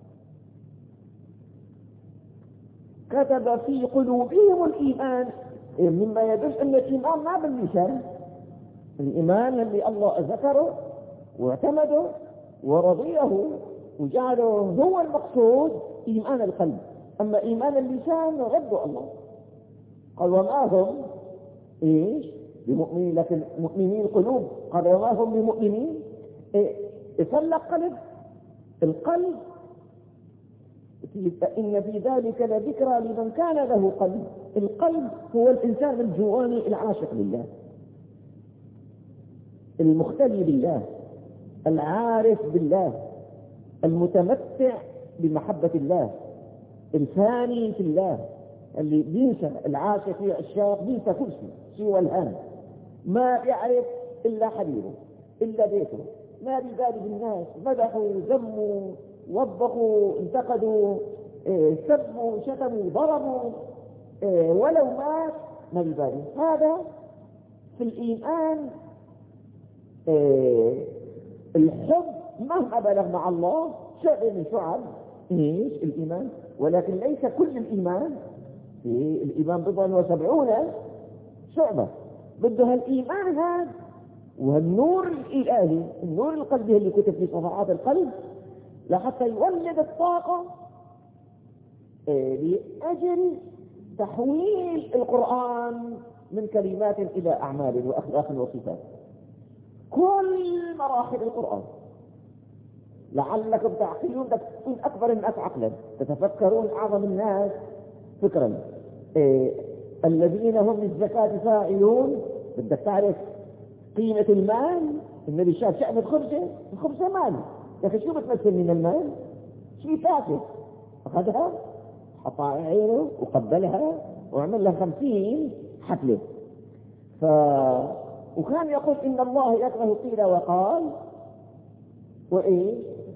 فكتب في قلوبهم الإيمان مما يدل أن الإيمان ما باللسان. الإيمان اللي الله ذكره واعتمده ورضيه وجعله هو المقصود إيمان القلب. أما إيمان اللسان رد الله، قال وما هم إيش بمؤمنين، لكن مؤمنين القلوب، قال وما هم بمؤمنين. إيه يسلق قلب القلب، إن في ذلك لذكرى لمن كان له قلب. القلب هو الإنسان الجواني العاشق لله، المختلي بالله، العارف بالله، المتمتع بمحبة الله، الفاني في الله، اللي بينسى العاشق في عشاق بينسى كل شيء سوى الهام، ما يعرف إلا حبيبه إلا بيته، ما ببالي بالناس، مدحوا ذموا وضقوا انتقدوا إيه، سبوا شتموا ضربوا إيه، ولو مات ما ببالي. هذا في الإيمان إيه، الحب مهما بلغ مع الله شعب من شعب ايش الإيمان، ولكن ليس كل الإيمان. في الإيمان بضع وسبعون شعبة، بدها الإيمان هذا والنور الإلهي، النور القلبي اللي كتب في صفحات القلب لحتى يولد الطاقة لأجل تحويل القرآن من كلمات إلى أعمال وأخلاق وصفات. كل مراحل القرآن لعلكم تعقلون، تكون أكبر الناس عقلا، تتفكرون أعظم الناس فكرا. إيه الذين هم للزكاة فاعلون، بدك تعرف قيمة المال. النبي شاف شأن الخبزة، الخبزة مال، يا أخي شو بتمثل من المال؟ شيء تافه، أخذها حطها عينه وقبلها وعمل لها خمسين حفلة. ف... وكان يقول إن الله يكره قيل وقال وإيه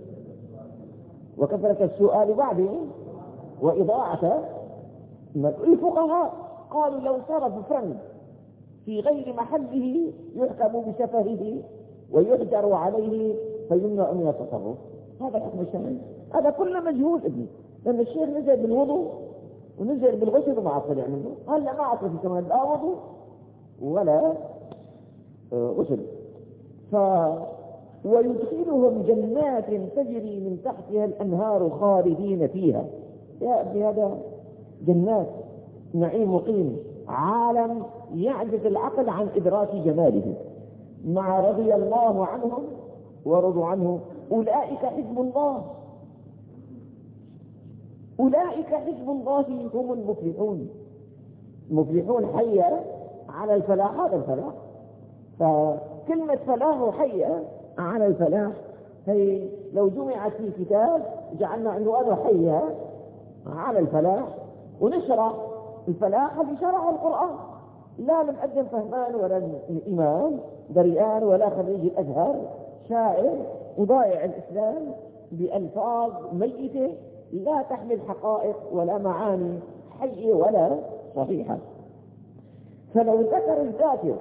وكثرة السؤال بعدين وإضاعة. الفقهاء قالوا لو صرف فرنك في غير محله يحكم بسفهه ويحجر عليه فيمنع من التصرف. هذا الحكم الشرعي، هذا كله مجهول ابني، لأن الشيخ نزل بالوضوء ونزل بالغسل وما طلع منه. هلا ما عطوا في كمان لا وضوء ولا غسل. ف ويدخلهم جنات تجري من تحتها الأنهار خالدين فيها. يا ابني هذا جنات نعيم مقيم، عالم يعجز العقل عن إدراك جماله. مع رضي الله عنهم ورضوا عنه، أولئك حزب الله، أولئك حزب الله هم المفلحون. المفلحون حية على الفلاح، هذا الفلاح. فكلمة فلاح وحية على الفلاح هي لو جمعت في كتاب جعلنا عنوانه حية على الفلاح، ونشرح الفلاح اللي شرح القرآن، لا نقدم فهمان ولا إمام دريان ولا خريج الأزهر، شاعر وضائع الإسلام بألفاظ ميتة لا تحمل حقائق ولا معاني حية ولا صحيحة. فلو ذكر الذاكر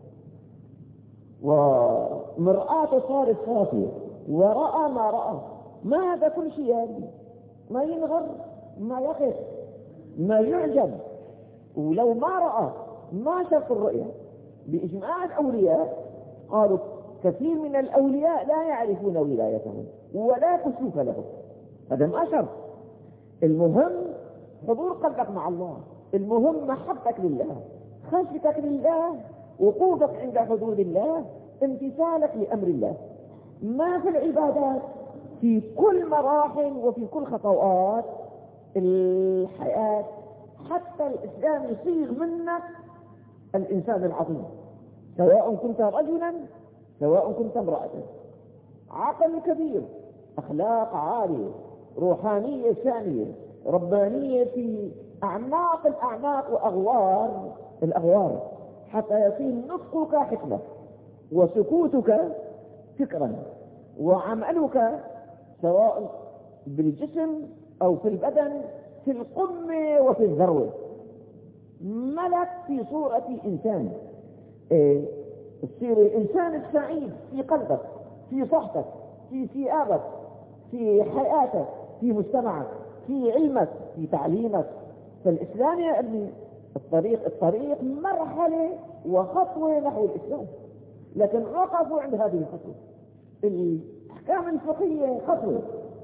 ومرآته صار صافية ورأى ما رأى، ما هذا كل شيء يعني ما ينغر ما يخف ما يعجب. ولو ما رأى ما شرط الرؤية. بإجماع الأولياء قالوا كثير من الأولياء لا يعرفون ولايتهم ولا كشوف لهم، هذا ما شرط. المهم حضور قلبك مع الله، المهم محبتك لله، خشيتك لله، وقوفك عند حدود الله، امتثالك لأمر الله. ما في العبادات في كل مراحل وفي كل خطوات الحياة، حتى الإسلام يصيغ منك الإنسان العظيم، سواء كنت رجلا سواء كنت امرأة، عقل كبير، أخلاق عالية، روحانية ثانية، ربانية في أعماق الأعماق وأغوار الأغوار، حتى يصير نطقك حكمة وسكوتك فكرا وعملك سواء بالجسم أو في البدن في القمة وفي الذروة ملك في صورة إنسان. إيه تصير الإنسان السعيد في قلبك، في صحتك، في ثيابك، في حياتك، في مجتمعك، في علمك، في تعليمك. فالإسلام يا ابني الطريق الطريق مرحلة وخطوة نحو الإسلام، لكن وقفوا عند هذه الخطوة. الأحكام الفقهية خطوة.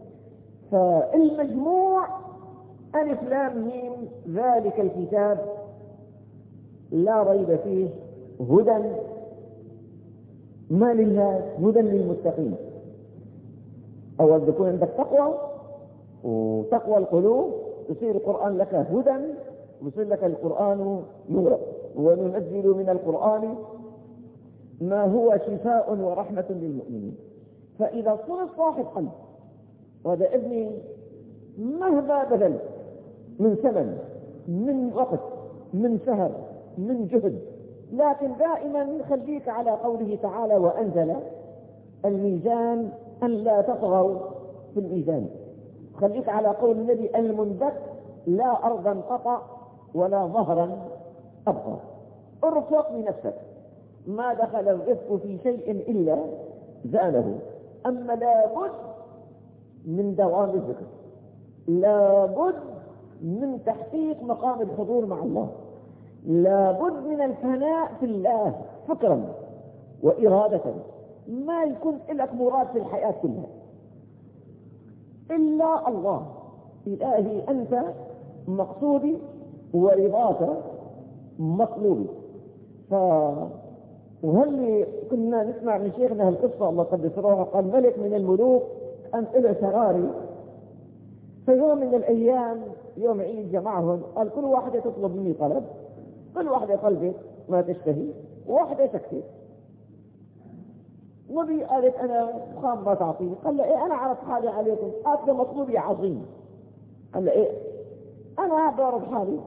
فالمجموع ألف لام ميم ذلك الكتاب لا ريب فيه هدى ما للناس هدى للمتقين. أول بيكون عندك تقوى، وتقوى القلوب يصير القرآن لك هدى، ويصير لك القرآن نورا. وننزل من القرآن ما هو شفاء ورحمة للمؤمنين. فإذا صرت صاحب قلب وهذا ابني مهما بذل من ثمن، من وقت، من سهر، من جهد، لكن دائما خليك على قوله تعالى وأنزل الميزان أن لا تطغوا في الميزان. خليك على قول النبي المنبت لا أرضا قطع ولا ظهرا أبقى. ارفق بنفسك، ما دخل الرفق في شيء إلا زانه. أما لابد من دوام الذكر، لابد من تحقيق مقام الحضور مع الله، لابد من الفناء في الله فكرا وإرادة. ما يكون لك مراد في الحياة كلها إلا الله. إلهي أنت مقصودي ورضاك مطلوبي. ف وهل كنا نسمع من شيخنا هالقصة الله قدس روحه، قال ملك من الملوك أن إلى سراري، في يوم من الأيام يوم عيد جمعهم، قال كل واحدة تطلب مني طلب، كل واحدة طلبت ما تشتهي، واحدة سكتت. نبي قالت أنا خام ما تعطيني، قال له إيه أنا عرض حالي عليكم، هذا مطلوبي عظيم. قال له إيه أنا بعرض حالي،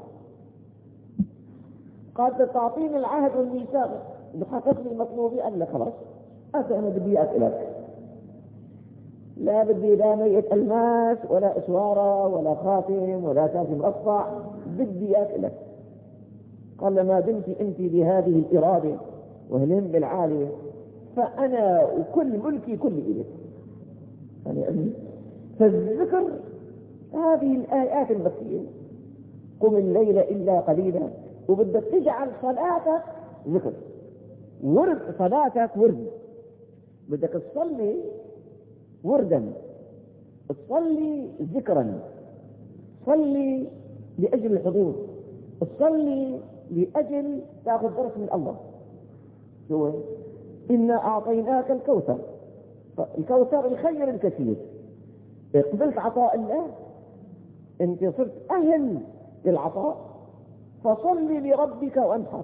قال تعطيني العهد والميثاق بحقق لي مطلوبي. قال له خلاص هذا أنا بدي أسألك، لا بدي لا مية الماس ولا اسواره ولا خاتم ولا تاج مرصع، بدي أسألك. قال ما دمت انت بهذه الإرادة وهالهم بالعالية فأنا وكل ملكي كل إليك. يعني فالذكر هذه الآيات المكية، قم الليل إلا قليلا، وبدك تجعل صلاتك ذكر، ورد صلاتك ورد، بدك تصلي وردا، تصلي ذكرا، صلي لأجل الحضور، تصلي لأجل تأخذ درس من الله. شو إنا أعطيناك الكوثر، الكوثر الخير الكثير. قبلت عطاء الله، انت صرت أهل للعطاء، فصلي لربك وانحر،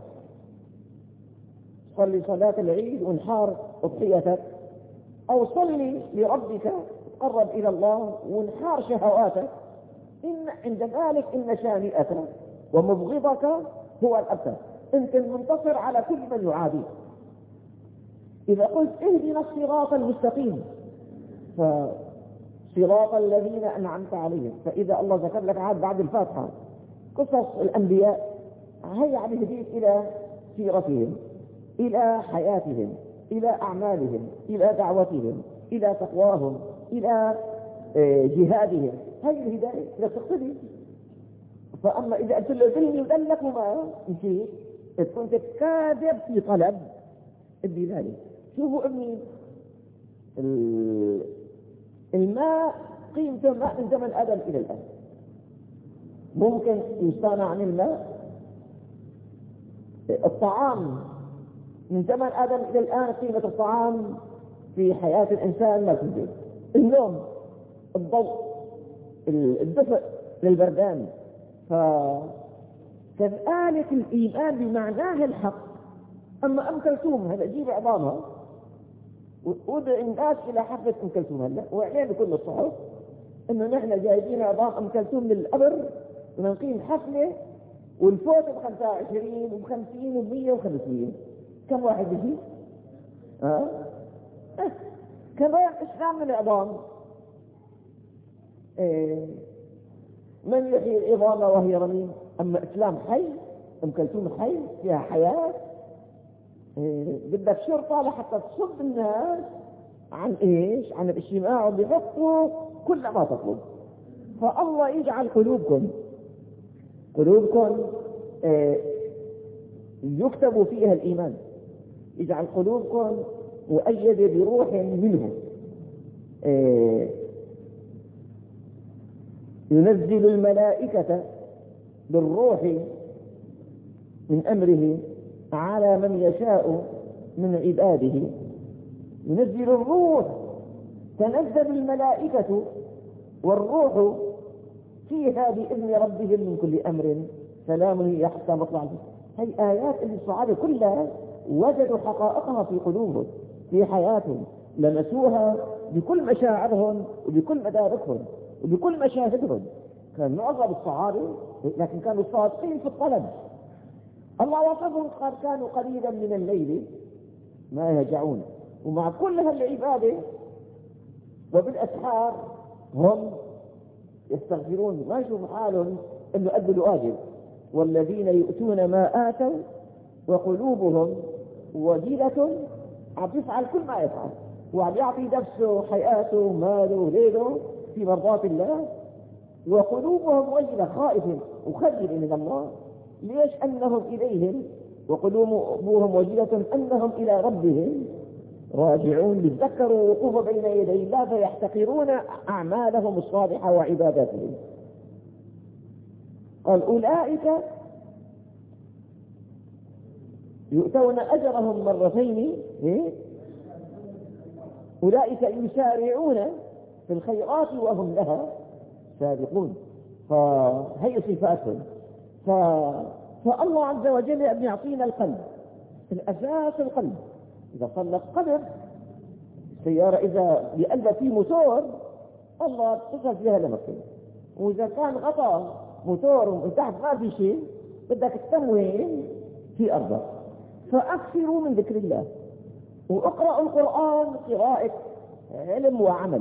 صلي صلاة العيد وانحار أضحيتك، أو صلي لربك تقرب إلى الله وانحار شهواتك. إن عند ذلك إن شانئك ومبغضك هو الأبتر، أنت المنتصر على كل من يعاديك. إذا قلت اهدنا الصراط المستقيم، فصراط الذين أنعمت عليهم، فإذا الله ذكر لك عاد بعد الفاتحة قصص الأنبياء، هيا عم يهديك إلى سيرتهم، إلى حياتهم، إلى أعمالهم، إلى دعوتهم، إلى تقواهم، إلى جهادهم. هذه الهداية لا تقتضي. فأما إذا قلت له دلني ودلك وما مشيت، كنت كاذب في طلب الدلالة. شوفوا ابني الماء قيمته ماء من زمن آدم إلى الآن، ممكن يستغنى عن الماء. الطعام من زمن آدم إلى الآن قيمة الطعام في حياة الإنسان ما توجد. النوم، الضوء، الدفء للبردان. فكذلك الإيمان بمعناه الحق. أما أم كلثوم هلا جيب عظامها وادع الناس إلى حفلة أم كلثوم هلا، وإعلان بكل الصحف إنه نحن جايبين عظام أم كلثوم للقبر ونقيم حفلة، والفوت بخمسة وعشرين وبخمسين وبمية وخمسين. كم واحد بيجي؟ ها؟ أه؟ كمان إسلام من العظام. إيه؟ من يحيي العظام وهي رميم؟ أما إسلام حي، أم كلثوم حي فيها حياة. إيه؟ بدك شرطة لحتى تصد الناس عن إيش؟ عن الاجتماع، وبيحطوا كل ما تطلب. فالله يجعل قلوبكم قلوبكم يكتب فيها الإيمان، يجعل قلوبكم مؤيدة بروح منه، ينزل الملائكة بالروح من أمره على من يشاء من عباده. ينزل الروح، تنزل الملائكة والروح فيها بإذن ربهم من كل أمر سلام هي حتى مطلع الفجر. هي آيات اللي الصحابة كلها وجدوا حقائقها في قلوبهم في حياتهم، لمسوها بكل مشاعرهم وبكل مداركهم وبكل مشاهدهم. كان معظم الصحابة لكن كانوا صادقين في الطلب. الله وصفهم قال كانوا قليلا من الليل ما يهجعون، ومع كل هالعبادة وبالأسحار هم يستغفرون، ما يشوفوا حالهم انه أدوا الواجب. والذين يؤتون ما آتوا وقلوبهم وجلة، عم يفعل كل ما يفعل وعم يعطي نفسه حياته ماله ليله في مرضاة الله، وقلوبهم وجلة، خائف وخجل من الله. ليش؟ أنهم إليهم وقلوبهم وجلة أنهم إلى ربهم راجعون. بيتذكروا وقوف بين يدي الله فيحتقرون أعمالهم الصالحة وعباداتهم. قال أولئك يؤتون أجرهم مرتين، أولئك يسارعون في الخيرات وهم لها سابقون. فهي صفاتهم. ف... فالله عز وجل يعطينا القلب، الأساس القلب. إذا صلى القلب السيارة إذا بقلبها في موتور الله تصل فيها لمكة، وإذا كان غطى موتور ومن تحت ما في شيء بدك تتموين في أرضك. فأكثروا من ذكر الله واقرأوا القرآن قراءة علم وعمل.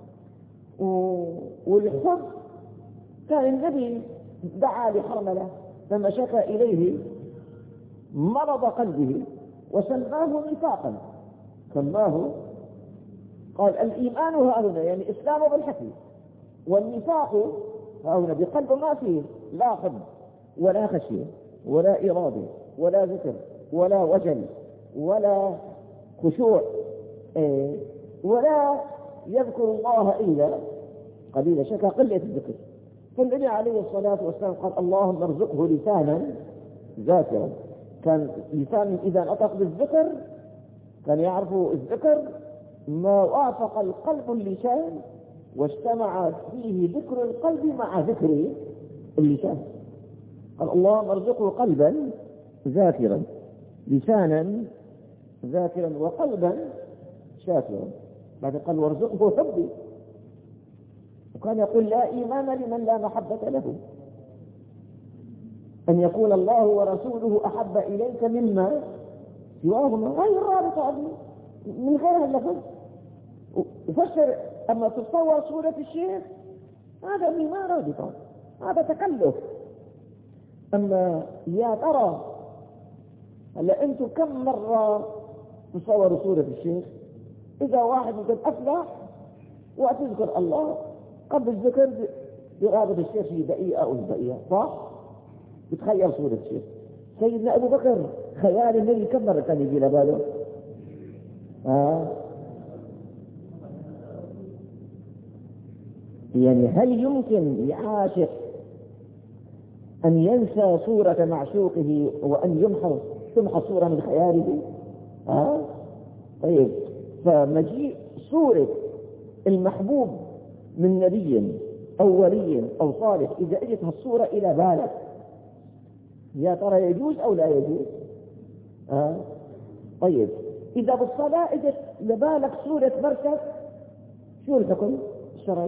والحب كان النبي دعا لحرملة لما شكى إليه مرض قلبه وسماه نفاقا، سماه قال الإيمان هاهنا يعني إسلام بالحكي، والنفاق هاهنا بقلب ما فيه لا حب ولا خشية ولا إرادة ولا ذكر ولا وجل ولا خشوع إيه ولا يذكر الله إلا قليلا، شكا قلة الذكر. فالنبي عليه الصلاة والسلام قال اللهم ارزقه لسانا ذاكرا. كان لسان إذا نطق بالذكر كان يعرف الذكر ما وافق القلب اللسان واجتمع فيه ذكر القلب مع ذكر اللسان. قال اللهم ارزقه قلبا ذاكرا، لسانا ذاكرا، وقلبا شاكرا. بعد قال وارزقه حبي. وكان يقول لا إيمان لمن لا محبة له، أن يكون الله ورسوله أحب إليك مما سواهما. هاي الرابطة من غير اللفظ. يفسر أما تتصور صورة الشيخ هذا ما رابطة، هذا تكلف. أما يا ترى هلا أنتم كم مرة تصوروا صورة الشيخ؟ إذا واحد يقول أفلح وأتذكر الله قبل الذكر برابط الشيخ في دقيقة أو دقيقة، صح؟ بتخيل صورة الشيخ. سيدنا أبو بكر خيال النبي كم مرة كان يجي لباله؟ آه. يعني هل يمكن لعاشق أن ينسى صورة معشوقه وأن يمحى تمحى صورة من خياله؟ آه؟ طيب، فمجيء صورة المحبوب من نبي أو ولي أو صالح إذا اجت هالصورة إلى بالك يا ترى يجوز أو لا يجوز؟ آه؟ طيب، إذا بالصلاة اجت لبالك صورة مركب شو الحكم الشرعي؟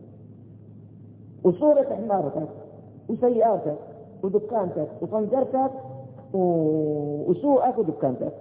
وصورة حمارتك وسيارتك ودكانتك وطنجرتك وسوقك ودكانتك،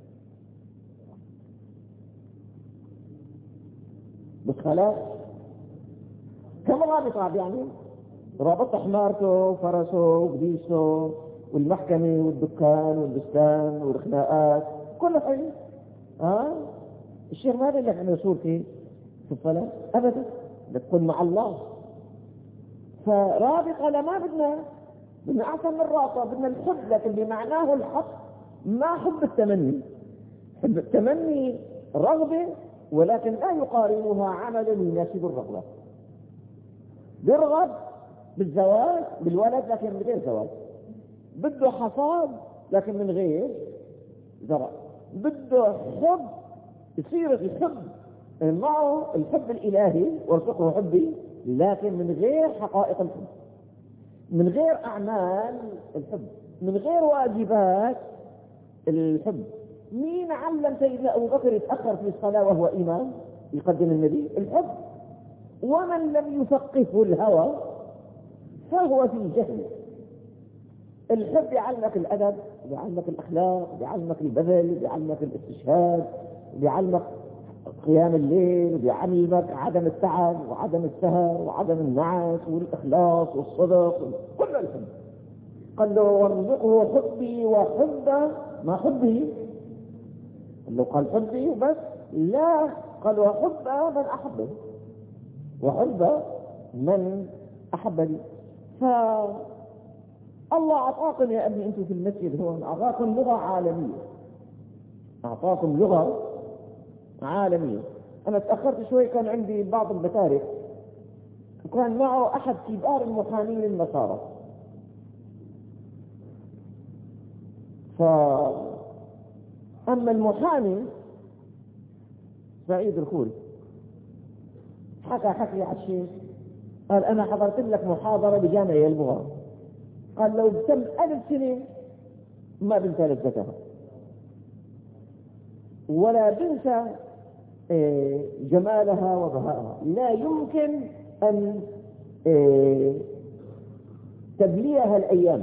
بس خلاص كم رابط يعني؟ رابط حمارته وفرسه وقديسه والمحكمة والدكان والبستان والخناقات كله حلو. ها أه؟ الشيخ ما بيقول لك أنا صورتي في الصلاة أبدا، بتكون مع الله. فرابطة لما بدنا بدنا أحسن من راسه، بدنا الحب لكن بمعناه الحق، ما حب التمني. حب التمني رغبة ولكن لا يقارنها عمل يناسب الرغبة. بيرغب بالزواج بالولد لكن من غير زواج، بده حصاد لكن من غير زرع، بده حب يصير الحب معه الحب الإلهي وارزقه حبي لكن من غير حقائق الحب، من غير أعمال الحب، من غير واجبات الحب. مين علم سيدنا أبو بكر يتأخر في الصلاة وهو إمام يقدم النبي؟ الحب. ومن لم يثقفه الهوى فهو في جهل. الحب يعلمك الأدب، يعلمك الأخلاق، يعلمك البذل، يعلمك الاستشهاد، يعلمك قيام الليل، يعلمك عدم التعب وعدم السهر وعدم النعس والإخلاص والصدق، كل الحب. قال له وارزقه حبي وحب ما حبي، قال له قال حبي بس لا، قال وحب من أحبه وحب من أحبني. فالله أعطاكم يا ابني أنتم في المسجد هون، أعطاكم لغة عالمية، أعطاكم لغة عالمية. أنا تأخرت شوي، كان عندي بعض البتارك وكان معه أحد كبار المحامين النصارى، فأما المحامي سعيد الخوري حكى حكي على الشيخ، قال أنا حضرت لك محاضرة بجامعة البغار، قال لو تم ألف سنة ما بنسى لذتها ولا بنسى جمالها وبهائها، لا يمكن أن تبليها الأيام.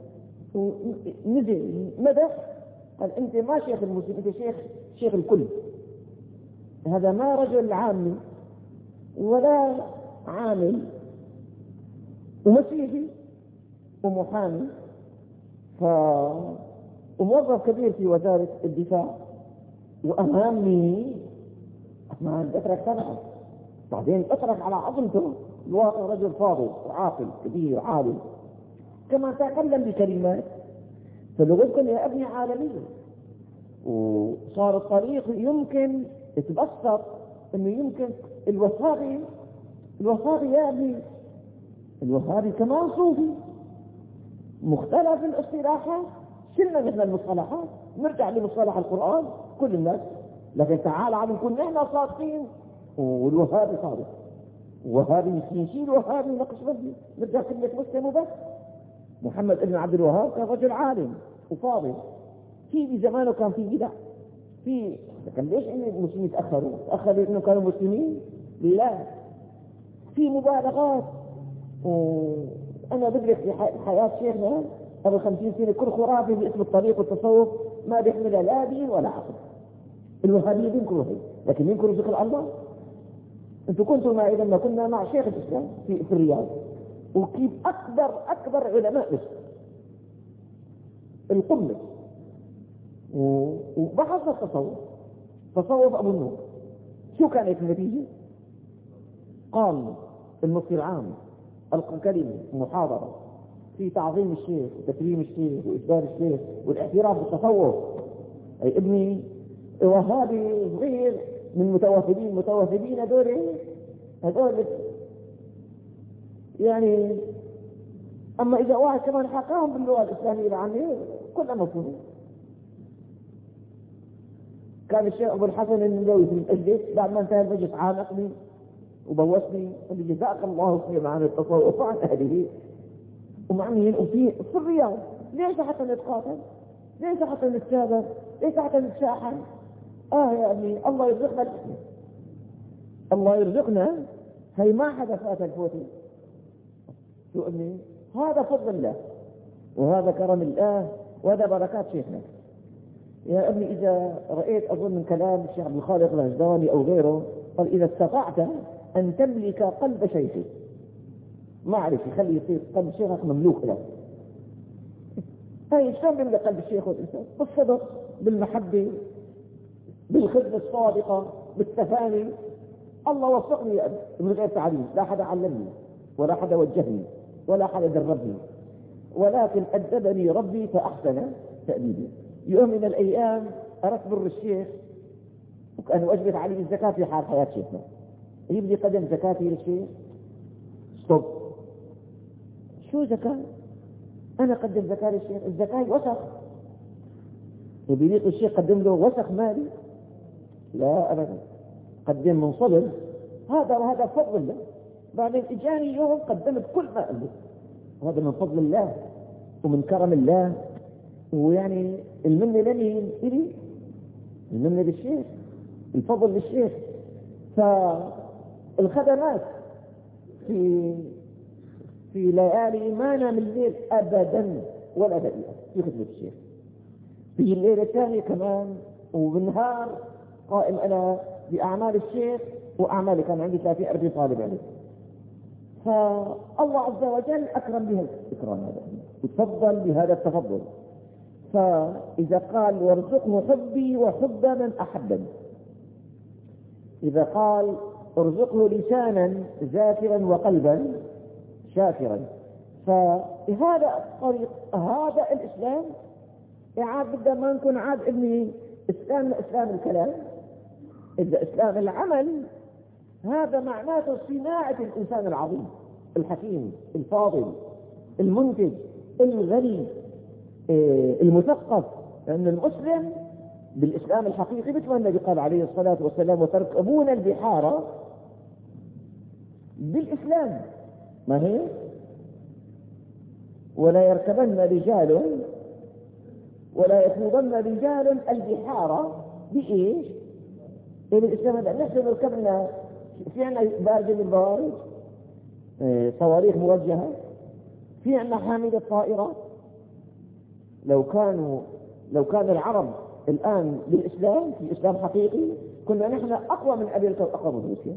نزل مدح، قال أنت ما شيخ المسلم، أنت شيخ شيخ الكل. هذا ما رجل عامي ولا عامل ومسيحي ومحامي ف... وموظف كبير في وزارة الدفاع، وأمامي ما أترك سبعة، بعدين أترك على عظمته الواقع رجل فاضل وعاقل كبير عالم، كما تكلم بكلمات فلغتكم يا ابني عالمية. وصار الطريق يمكن يتبسط انه يمكن الوهابي الوهابي يا ابني الوهابي كمان صوفي، مختلف الاصطلاحات، شلنا نحن المصطلحات نرجع لمصطلح القرآن كل الناس، لكن تعال عم نكون نحن صادقين والوهابي صادق، وهابي مسكين شيل وهابي نقشبندي، نرجع كلمة مسلم وبس. محمد بن عبد الوهاب كان رجل عالم وفاضل، في بزمانه كان في بدع، في لكن ليش ان المسلمين تاخروا؟ تاخروا انه كانوا مسلمين؟ لا، في مبالغات. وانا بدرك في حياه شيخنا قبل خمسين سنه كل خرافي باسم الطريق والتصوف ما بيحملها لا دين ولا عقل. الوهابيه بينكروا هي، لكن ينكروا ذكر الله. انتم كنتوا معي لما كنا مع شيخ الاسلام في, في الرياض، وكيف اكبر اكبر علماء مصر القمة وبحث التصوف، تصوف ابو النور، شو كانت النتيجة؟ قام المفتي العام ألقى كلمة محاضرة في تعظيم الشيخ وتكريم الشيخ وإجلال الشيخ والاعتراف بالتصوف. أي ابني وهابي صغير من متوهبين متوهبين هذول هذول يعني. أما إذا واحد كمان حكاهم باللغة الإسلامية العامية كلها مفهومين. كان الشيخ أبو الحسن النووي في المجلس بعد ما انتهى المجلس عانقني وبوسني قال لي جزاك الله خير عن التصوف وعن أهله ومعني وفي في الرياض، ليس حتى نتقاتل؟ ليس حتى نتشابه؟ ليس حتى نتشاحن؟ آه يا ابني الله يرزقنا الإسلام، الله يرزقنا، هي ما حدا فات الفوتي. شو ابني؟ هذا فضل الله وهذا كرم الله وهذا بركات شيخنا. يا ابني إذا رأيت أظن من كلام الشيخ عبد الخالق الهجداني أو غيره، قال إذا استطعت أن تملك قلب شيخك، ما أعرف يخلي يصير قلب شيخك مملوك له. هاي شلون بيملك قلب الشيخ والإنسان؟ بالصدق، بالمحبة، بالخدمة الصادقة، بالتفاني. الله وفقني يا أبي من غير تعليم، لا حدا علمني ولا حدا وجهني ولا حدا دربني، ولكن أدبني ربي فأحسن تأديبي. يوم من الأيام أردت بر الشيخ، وكان واجبت علي الزكاة في حال حياة شيخنا، يبدي قدم زكاتي للشيخ. ستوب، شو زكاة؟ أنا قدم زكاة للشيخ، الزكاة وسخ، يبيليق الشيخ قدم له وسخ مالي؟ لا أبدا، قدم من صلب، هذا وهذا فضل الله. بعدين إجاني يوم قدمت كل ما أملك، وهذا من فضل الله ومن كرم الله، ويعني المنة لمين؟ إلي، المنة للشيخ، الفضل للشيخ. فالخدمات في في ليالي ما نام الليل أبدا ولا دقيقة في خدمة الشيخ. في الليلة الثانية كمان وبالنهار قائم أنا بأعمال الشيخ وأعمالي، كان عندي ثلاثين أربعين طالب عليه. فالله عز وجل أكرم بها الإكرام هذا، وتفضل بهذا التفضل. فإذا قال وارزقه حبي وحب من أحبني، إذا قال ارزقه لسانا ذاكرا وقلبا شاكرا، فهذا الطريق، هذا الإسلام. عاد بدنا ما نكون عاد ابني إسلام إسلام الكلام، إذا إسلام العمل، هذا معناته صناعة الإنسان العظيم الحكيم الفاضل المنتج الغني المثقف. لأن المسلم بالإسلام الحقيقي مثل ما النبي قال عليه الصلاة والسلام وتركبون البحار بالإسلام، ما هي ولا يركبن رجال ولا يخوضن رجال البحار بإيش؟ إيه بالإسلام. هذا نحن ركبنا في عنا بارج من البوارج، صواريخ موجهة، في عنا حاملة طائرات. لو كانوا لو كان العرب الآن بالإسلام في إسلام حقيقي كنا نحن أقوى من أمريكا وأقوى من روسيا.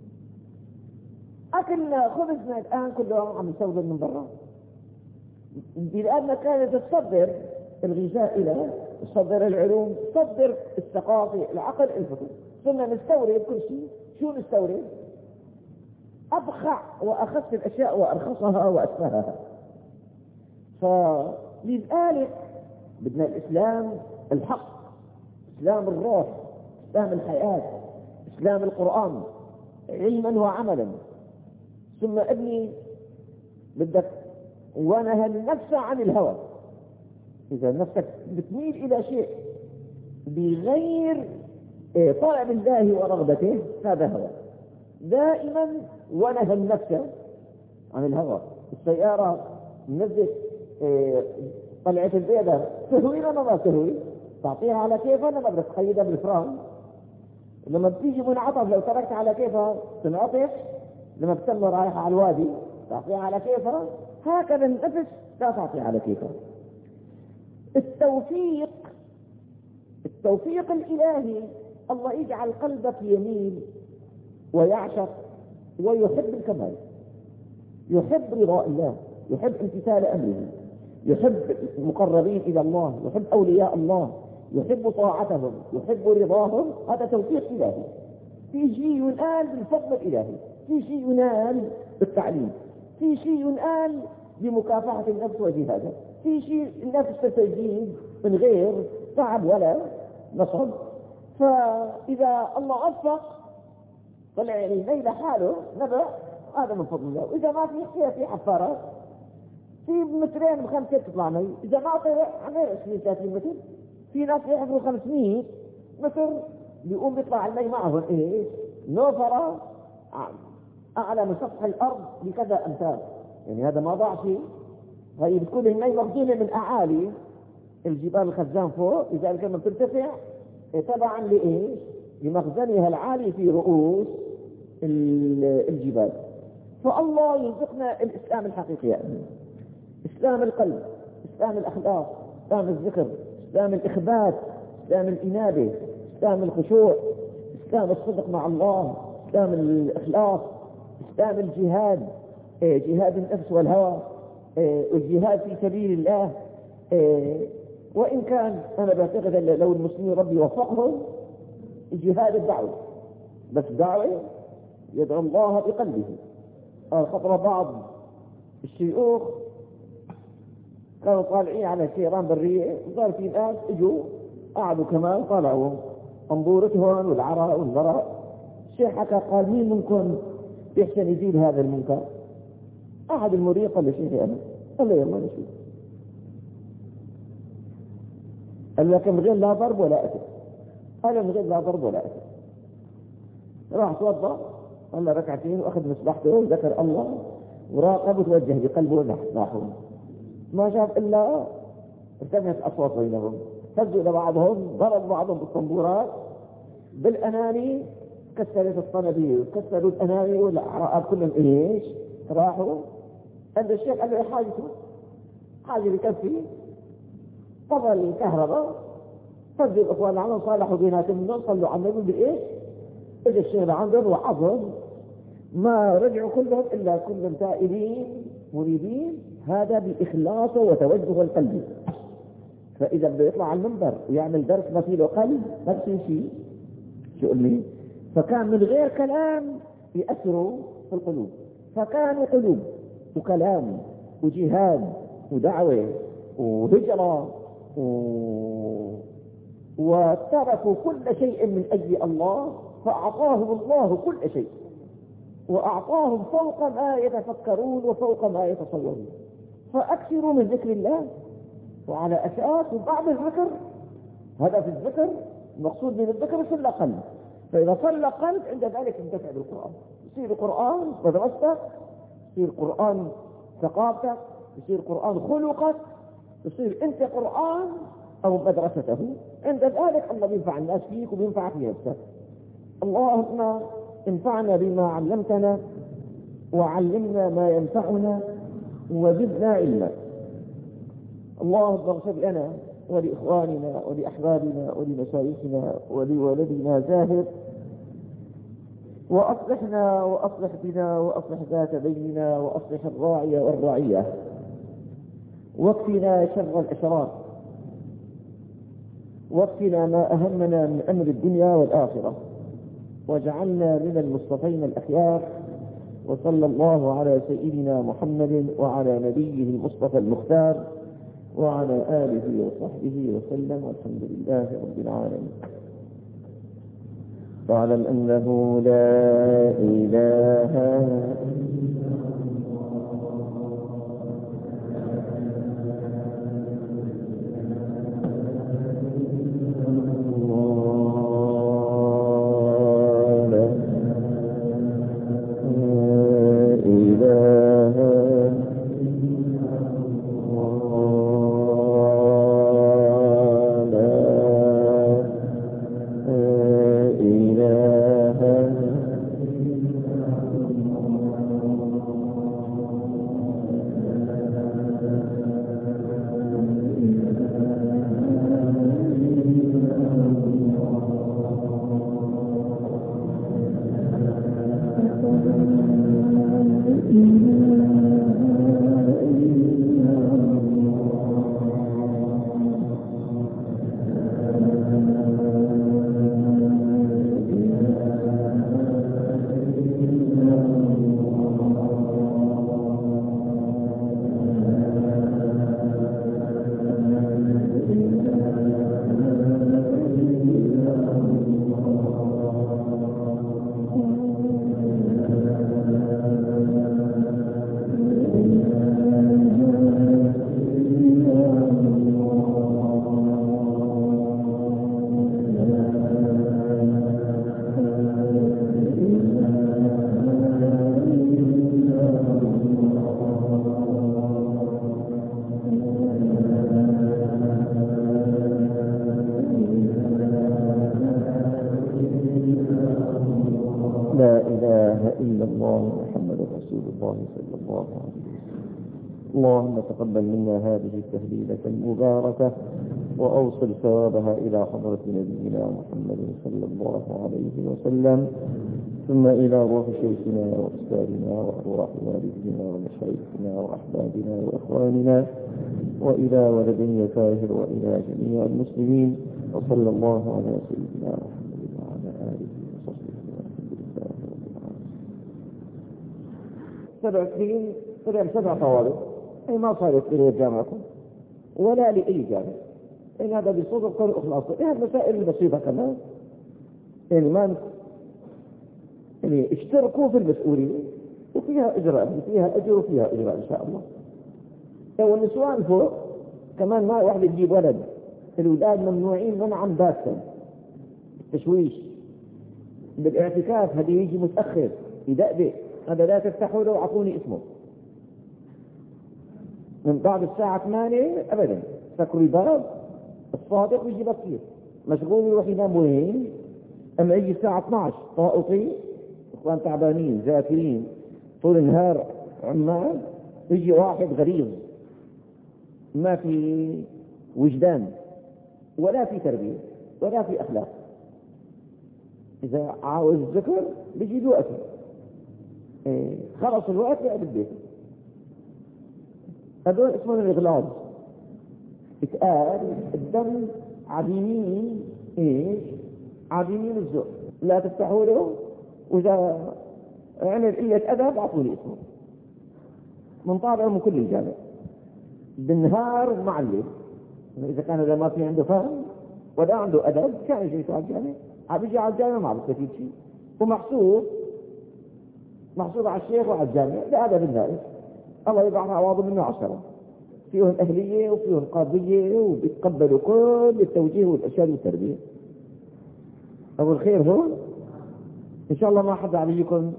أكلنا خبزنا الآن كله عم يستورد من برا، بلادنا كانت تصدر الغذاء إلى تصدر العلوم، تصدر الثقافة، العقل، الفكر. صرنا نستورد كل شيء. شو نستورد؟ أبخع وأخف الأشياء وأرخصها وأسفهها. فلذلك بدنا الإسلام الحق، إسلام الروح، إسلام الحياة، إسلام القرآن علما وعملا. ثم ابني بدك ونهى النفس عن الهوى. إذا نفسك بتميل إلى شيء بغير طلب الله ورغبته هذا هوى. دائما ونهى النفس عن الهوى. السيارة نزلت طلعت البيضة تهوي ولا ما تهوي؟ تعطيها على كيفها ولا بدك تقيدها بالفران؟ لما بتيجي منعطف لو تركت على كيفها تنعطف، لما بتمر رايحة على الوادي تعطيها على كيفها. هكذا النفس لا تعطيها على كيفها. التوفيق التوفيق الإلهي، الله يجعل قلبك يميل ويعشق ويحب الكمال، يحب رضاء الله، يحب امتثال أمره، يحب المقربين إلى الله، يحب أولياء الله، يحب طاعتهم، يحب رضاهم. هذا توفيق إلهي. في شيء ينال بالفضل الإلهي، في شيء ينال بالتعليم، في شيء ينال بمكافحة النفس وجهادها، في شيء النفس تستجيب من غير تعب ولا نصب. فإذا الله وفق طلع الليل حاله نبع، هذا من فضل الله. وإذا ما في في حفارات في مترين بخمسة تطلع مي، إذا ما طلع عمير عشرين ثلاثين متر. في ناس يحفروا خمسمية متر بيقوم بيطلع المي معهم إيه نوفرة أعلى من سطح الأرض بكذا أمتار. يعني هذا ما ضاع شيء. هي بتكون المي مخزونة من أعالي الجبال الخزان فوق، لذلك لما بترتفع تبعا لإيش؟ لمخزنها العالي في رؤوس الجبال. فالله يرزقنا الإسلام الحقيقي، يعني إسلام القلب، إسلام الأخلاق، إسلام الذكر، إسلام الإخبات، إسلام الإنابة، إسلام الخشوع، إسلام الصدق مع الله، إسلام الإخلاص، إسلام الجهاد، جهاد النفس والهوى، والجهاد في سبيل الله. وإن كان أنا بعتقد لو المسلمين ربي وفقهم الجهاد الدعوة، بس دعوة يدعو الله بقلبه. خطر بعض الشيوخ كانوا طالعين على سيران برية، وصار في ناس اجوا قعدوا كمان طلعوا انظورتهم والعراء والبراء. الشيخ حكى قال مين منكم يحسن يزيل هذا المنكر؟ أحد المريق قال له شيخي أنا. قال له يلا نشوف. قال لك من غير لا ضرب ولا أثر. قال من غير لا ضرب ولا أثر. راح توضأ صلى ركعتين وأخذ مصباحته وذكر الله وراقب وتوجه بقلبه نحو. ما شاف إلا ارتفعت الأصوات بينهم، فزوا لبعضهم، ضرب بعضهم بالطنبورات بالأناني، كسرت الصناديق وكسروا الأناني والأعراب كلهم إيش راحوا. عند الشيخ قال له حاجته حاجة بكفي، طفى الكهرباء، فزوا الأخوان عنهم صالحوا بيناتهم، صلوا على النبي بالإيش. إجا الشيخ لعندهم وعظهم، ما رجعوا كلهم إلا كلهم تائبين مريدين، هذا بإخلاصه وتوجه القلب. فإذا بده يطلع على المنبر ويعمل درس ما فيه له قلب ما بصير شيء. شو قلني؟ فكان من غير كلام يأثروا في القلوب، فكانوا قلوب وكلام وجهاد ودعوة وهجرة و... وتركوا كل شيء من أجل الله، فأعطاهم الله كل شيء، وأعطاهم فوق ما يتفكرون وفوق ما يتصورون. فأكثروا من ذكر الله، وعلى أساس بعض الذكر، هذا في الذكر المقصود من الذكر صلى قلب. فإذا صلى قلب عند ذلك انتفع بالقرآن، يصير القرآن مدرستك، يصير القرآن ثقافتك، يصير القرآن خلقك، يصير أنت قرآن أو مدرسته. عند ذلك الله بينفع الناس فيك وبينفع في نفسك. اللهم انفعنا بما علمتنا وعلمنا ما ينفعنا وزدنا علما. اللهم اغفر لنا ولإخواننا ولأحبابنا ولمشايخنا ولولدنا زاهر، وأصلحنا وأصلح بنا وأصلح ذات بيننا وأصلح الراعي والرعية، واكفنا شر الأشرار، واكفنا ما أهمنا من أمر الدنيا والآخرة، واجعلنا من المصطفين الأخيار. وصلى الله على سيدنا محمد وعلى نبيه المصطفى المختار وعلى آله وصحبه وسلم، والحمد لله رب العالمين. واعلم أنه لا إله إلا الله محمد رسول الله صلى الله عليه وسلم. اللهم تقبل منا هذه التهليلة المباركة، وأوصل ثوابها إلى حضرة نبينا محمد صلى الله عليه وسلم، ثم إلى روح شيخنا وأستاذنا وأرواح والدينا ومشايخنا وأحبابنا وإخواننا، وإلى ولدي فاهر، وإلى جميع المسلمين. وصلى الله على سيدنا محمد وعلى آله وصحبه والحمد لله رب العالمين. سبع سنين طلع سبع طوالب، أي ما صارت إلى جامعكم. ولا لأي جانب. إن هذا بصدق كان إخلاص. هذه المسائل البسيطة كمان، يعني ما يعني اشتركوا في المسؤولية وفيها إجراء، فيها أجر وفيها إجراء إن شاء الله. والنسوان فوق كمان ما واحد يجيب ولد، الأولاد ممنوعين منعا باتا. تشويش بالاعتكاف هذا يجي متأخر يدقدق، هذا لا تفتحوا له وعطوني اسمه من بعد الساعة ثمانية أبدا. سكروا الباب، الصادق يجي بكير، مشغول يروح ينام وين. أما يجي الساعة اثني عشر طائطي، إخوان تعبانين ذاكرين طول النهار عمال، يجي واحد غريض ما في وجدان ولا في تربية ولا في أخلاق. إذا عاوز ذكر بيجي له أكل، إيه خلص الوقت يقعد البيت. هذول اسمهم الإغلاظ. اتقال الدم عديمين إيش؟ عديمين الذوق، لا تفتحوا له، وإذا عمل قلة أدب أعطوني اسمه. من طابعه من كل الجامع بالنهار مع الليل. إذا كان هذا ما في عنده فهم ولا عنده أدب كان يجي على الجامع، عم يجي على الجامع ما بستفيد شيء، ومحسوب محسوب على الشيخ وعلى الجامع بأدب الناس. الله يبعث عواض منه عشرة، فيهم أهلية وفيهم قاضية وبيتقبلوا كل التوجيه والإرشاد والتربية. أبو الخير هون إن شاء الله ما حد عليكم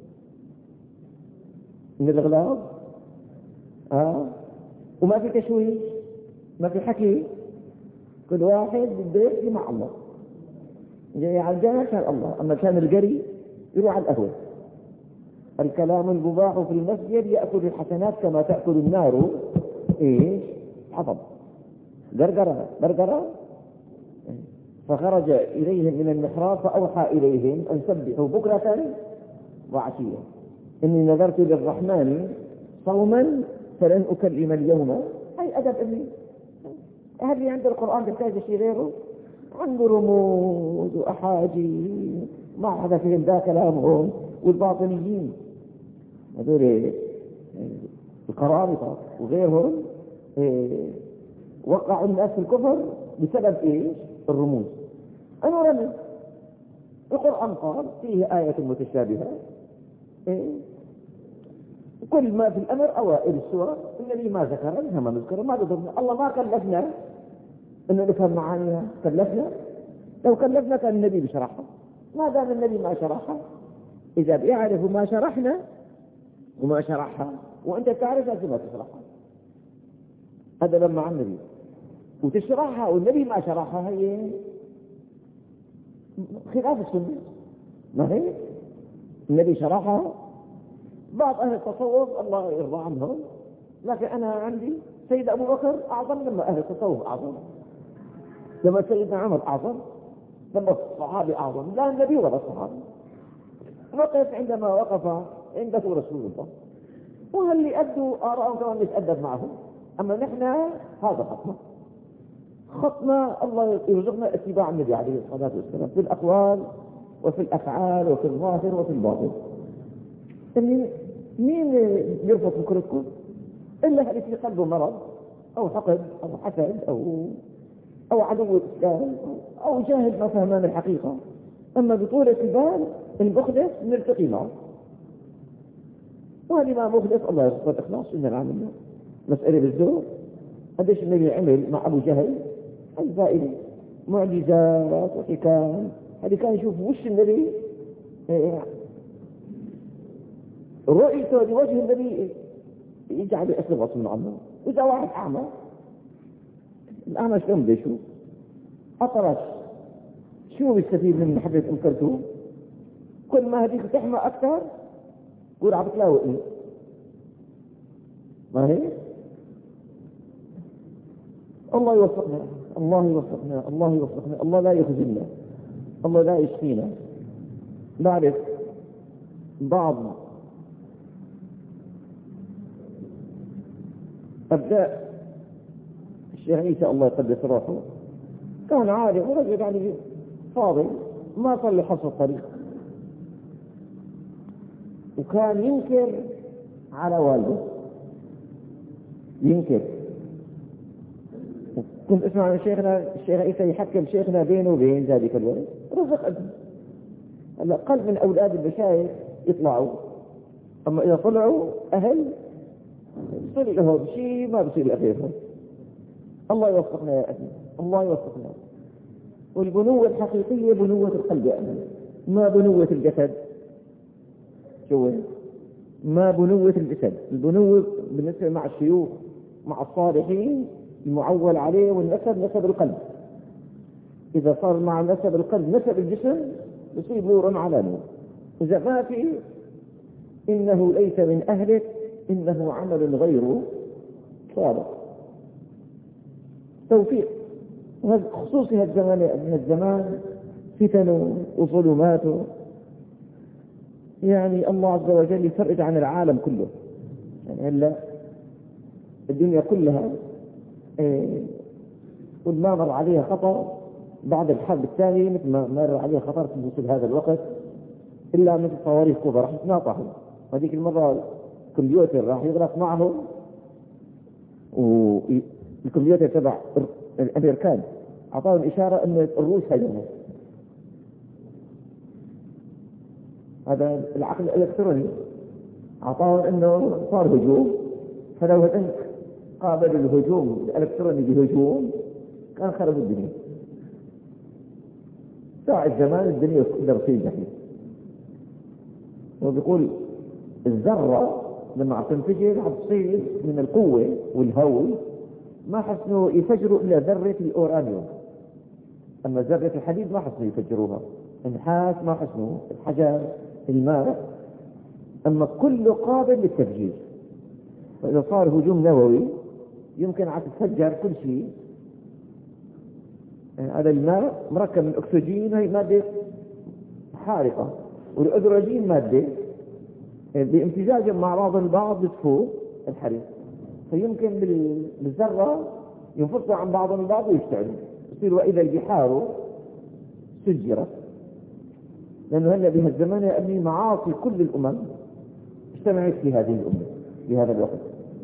من الإغلاظ، آه وما في تشويش، ما في حكي، كل واحد بده يحكي مع الله. جاي على الجامع كان الله، أما كان القري يروح على القهوة. الكلام المباح في المسجد يأكل الحسنات كما تأكل النار إيش؟ حطب، قرقرة قرقرة. فخرج إليهم من المحراب فأوحى إليهم أن سبحوا بكرة وعشية إني نذرت للرحمن صوما فلن أكلم اليوم. أي أدب ابني، هل اللي عند القرآن تحتاج شيء غيره؟ عنده رموز وأحاجي ما حدا فيهم ذا كلامهم. والباطنيين هذول القرامطة وغيرهم إيه وقعوا الناس في الكفر بسبب إيش؟ الرموز. أنا رمز القرآن قال فيه آية متشابهة، إيه؟ كل ما في الأمر أوائل السورة الذي ما ذكر منها ما نذكر ما ذكرنا. الله ما كلفنا إنه نفهم معانيها، كلفنا لو كلفنا كان النبي بشرحها، ما دام النبي ما شرحها. إذا بيعرفوا ما شرحنا وما شرحها وأنت تعرف لازم ما تشرحها. هذا لما عن النبي وتشرحها والنبي ما شرحها هي خلاف السنة. ما هي النبي شرحها. بعض أهل التصوف الله يرضى عنهم، لكن أنا عندي سيد أبو بكر أعظم لما أهل التصوف أعظم، لما سيدنا عمر أعظم، لما الصحابي أعظم، لا النبي ولا الصحابي. وقف عندما وقف عنده رسول الله، وهل اللي أدوا آراءهم كمان نتأدب معهم. أما نحن هذا خطنا خطنا الله يرزقنا اتباع النبي عليه الصلاة والسلام في الأقوال وفي الأفعال وفي الظاهر وفي الباطن. يعني مين يرفض فكرتكم إلا اللي في قلبه مرض أو حقد أو حسد أو أو عدو الإسلام أو جاهل ما فهمان الحقيقة. أما بطولة البال المخلص نلتقي معه، وهذه ما مخلص الله يرزق الإخلاص إن العمل مسألة بالزور. قديش النبي عمل مع أبو جهل الفائدة معجزات وحكام. هذه كان يشوف وش النبي رؤيته لوجه النبي يجعل يأسلم غصب عنه. إذا واحد أعمى، الأعمى شلون بده يشوف؟ أطرش شو بيستفيد من محبة أم كلثوم؟ كل ما هديك تحمى أكثر قول عم بتلاوئني. ما هي الله يوفقنا، الله يوفقنا، الله يوفقنا، الله لا يخزلنا، الله لا يشفينا. نعرف بعض أبناء الشيخ عيسى الله يقدس روحه، كان عارف ورجل يعني فاضل ما صلي حصر الطريق، وكان ينكر على والده، ينكر كنت أسمع من شيخنا الشيخ عيسى يحكم شيخنا بينه وبين ذلك الولد رزق ابنه. هلا قل من أولاد المشايخ يطلعوا، أما إذا طلعوا أهل يصير لهم شيء ما بصير لغيرهم. الله يوفقنا يا أبي، الله يوفقنا. والبنوة الحقيقية بنوة القلب يا أبي، ما بنوة الجسد. شو ما بنوة الجسد؟ البنوة بالنسبة مع الشيوخ مع الصالحين المعول عليه والنسب نسب القلب. إذا صار مع نسب القلب نسب الجسم يصيب نورا على نور. إذا ما في إنه ليس من أهلك، إنه عمل غير صالح. توفيق. خصوصي هالزمان من الزمان فتنه وظلماته، يعني الله عز وجل يفرج عن العالم كله. يعني هلا الدنيا كلها إيه ما مر عليها خطر بعد الحرب الثانية مثل ما مر عليها خطر في مثل هذا الوقت، إلا مثل صواريخ كوبا راح يتناطحوا. هذيك المرة الكمبيوتر راح يغرق معهم، والكمبيوتر تبع الأمريكان أعطاهم إشارة أن الروس هجموا. هذا العقل الإلكتروني أعطاهم أنه صار هجوم، فلو أنت قابل الهجوم الإلكتروني بهجوم كان خرب الدنيا. ساعة الزمان الدنيا تقدر تصير جحيم. وبيقول الذرة لما عم تنفجر عم تصير من القوة والهول ما حسنوا يفجروا إلا ذرة الأورانيوم، أما ذرة الحديد ما حسنوا يفجروها، النحاس ما حسنوا، الحجر، الماء، أما كله قابل للتفجير. فإذا صار هجوم نووي يمكن عم تتفجر كل شيء. هذا الماء مركب من أكسجين، هي مادة حارقة، والأدروجين مادة بامتزاجهم مع بعض البعض يطفوا الحريق، فيمكن بالذرة ينفصلوا عن بعضهم البعض ويشتعلوا، يصير وإذا البحار سجرت. لأنه هلا بهالزمان يا أبني معاصي كل الأمم اجتمعت في هذه الأمة في هذا الوقت.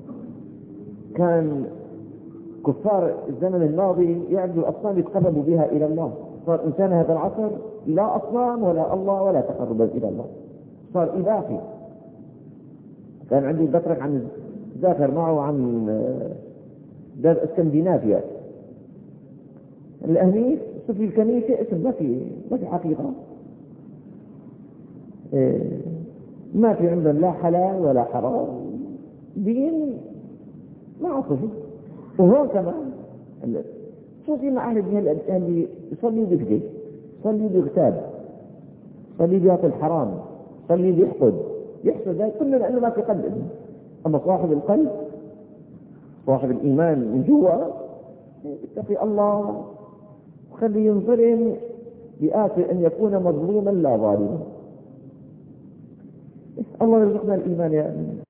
كان كفار الزمن الماضي يعبدوا الأصنام يتقربوا بها إلى الله، صار إنسان هذا العصر لا أصنام ولا الله ولا تقرب إلى الله، صار إلهي. كان عندي بترك عن ذاكر معه عن دار اسكندنافيا الأهمية في الكنيسة اسم ما في ما في حقيقة، ما في عندهم لا حلال ولا حرام، دين ما عصفه. وهون كمان شو في مع أهل الدين اللي يصلي بيكذب، يصلي بيغتاب، يصلي بيعطي الحرام، يصلي بيحقد، يحسد ذلك كله لأنه ما في قلب. أما صاحب القلب صاحب الإيمان من جوا يتقي الله وخلي ينظلم بآخر أن يكون مظلوما لا ظالما. الله يرزقنا الإيمان يا أمين.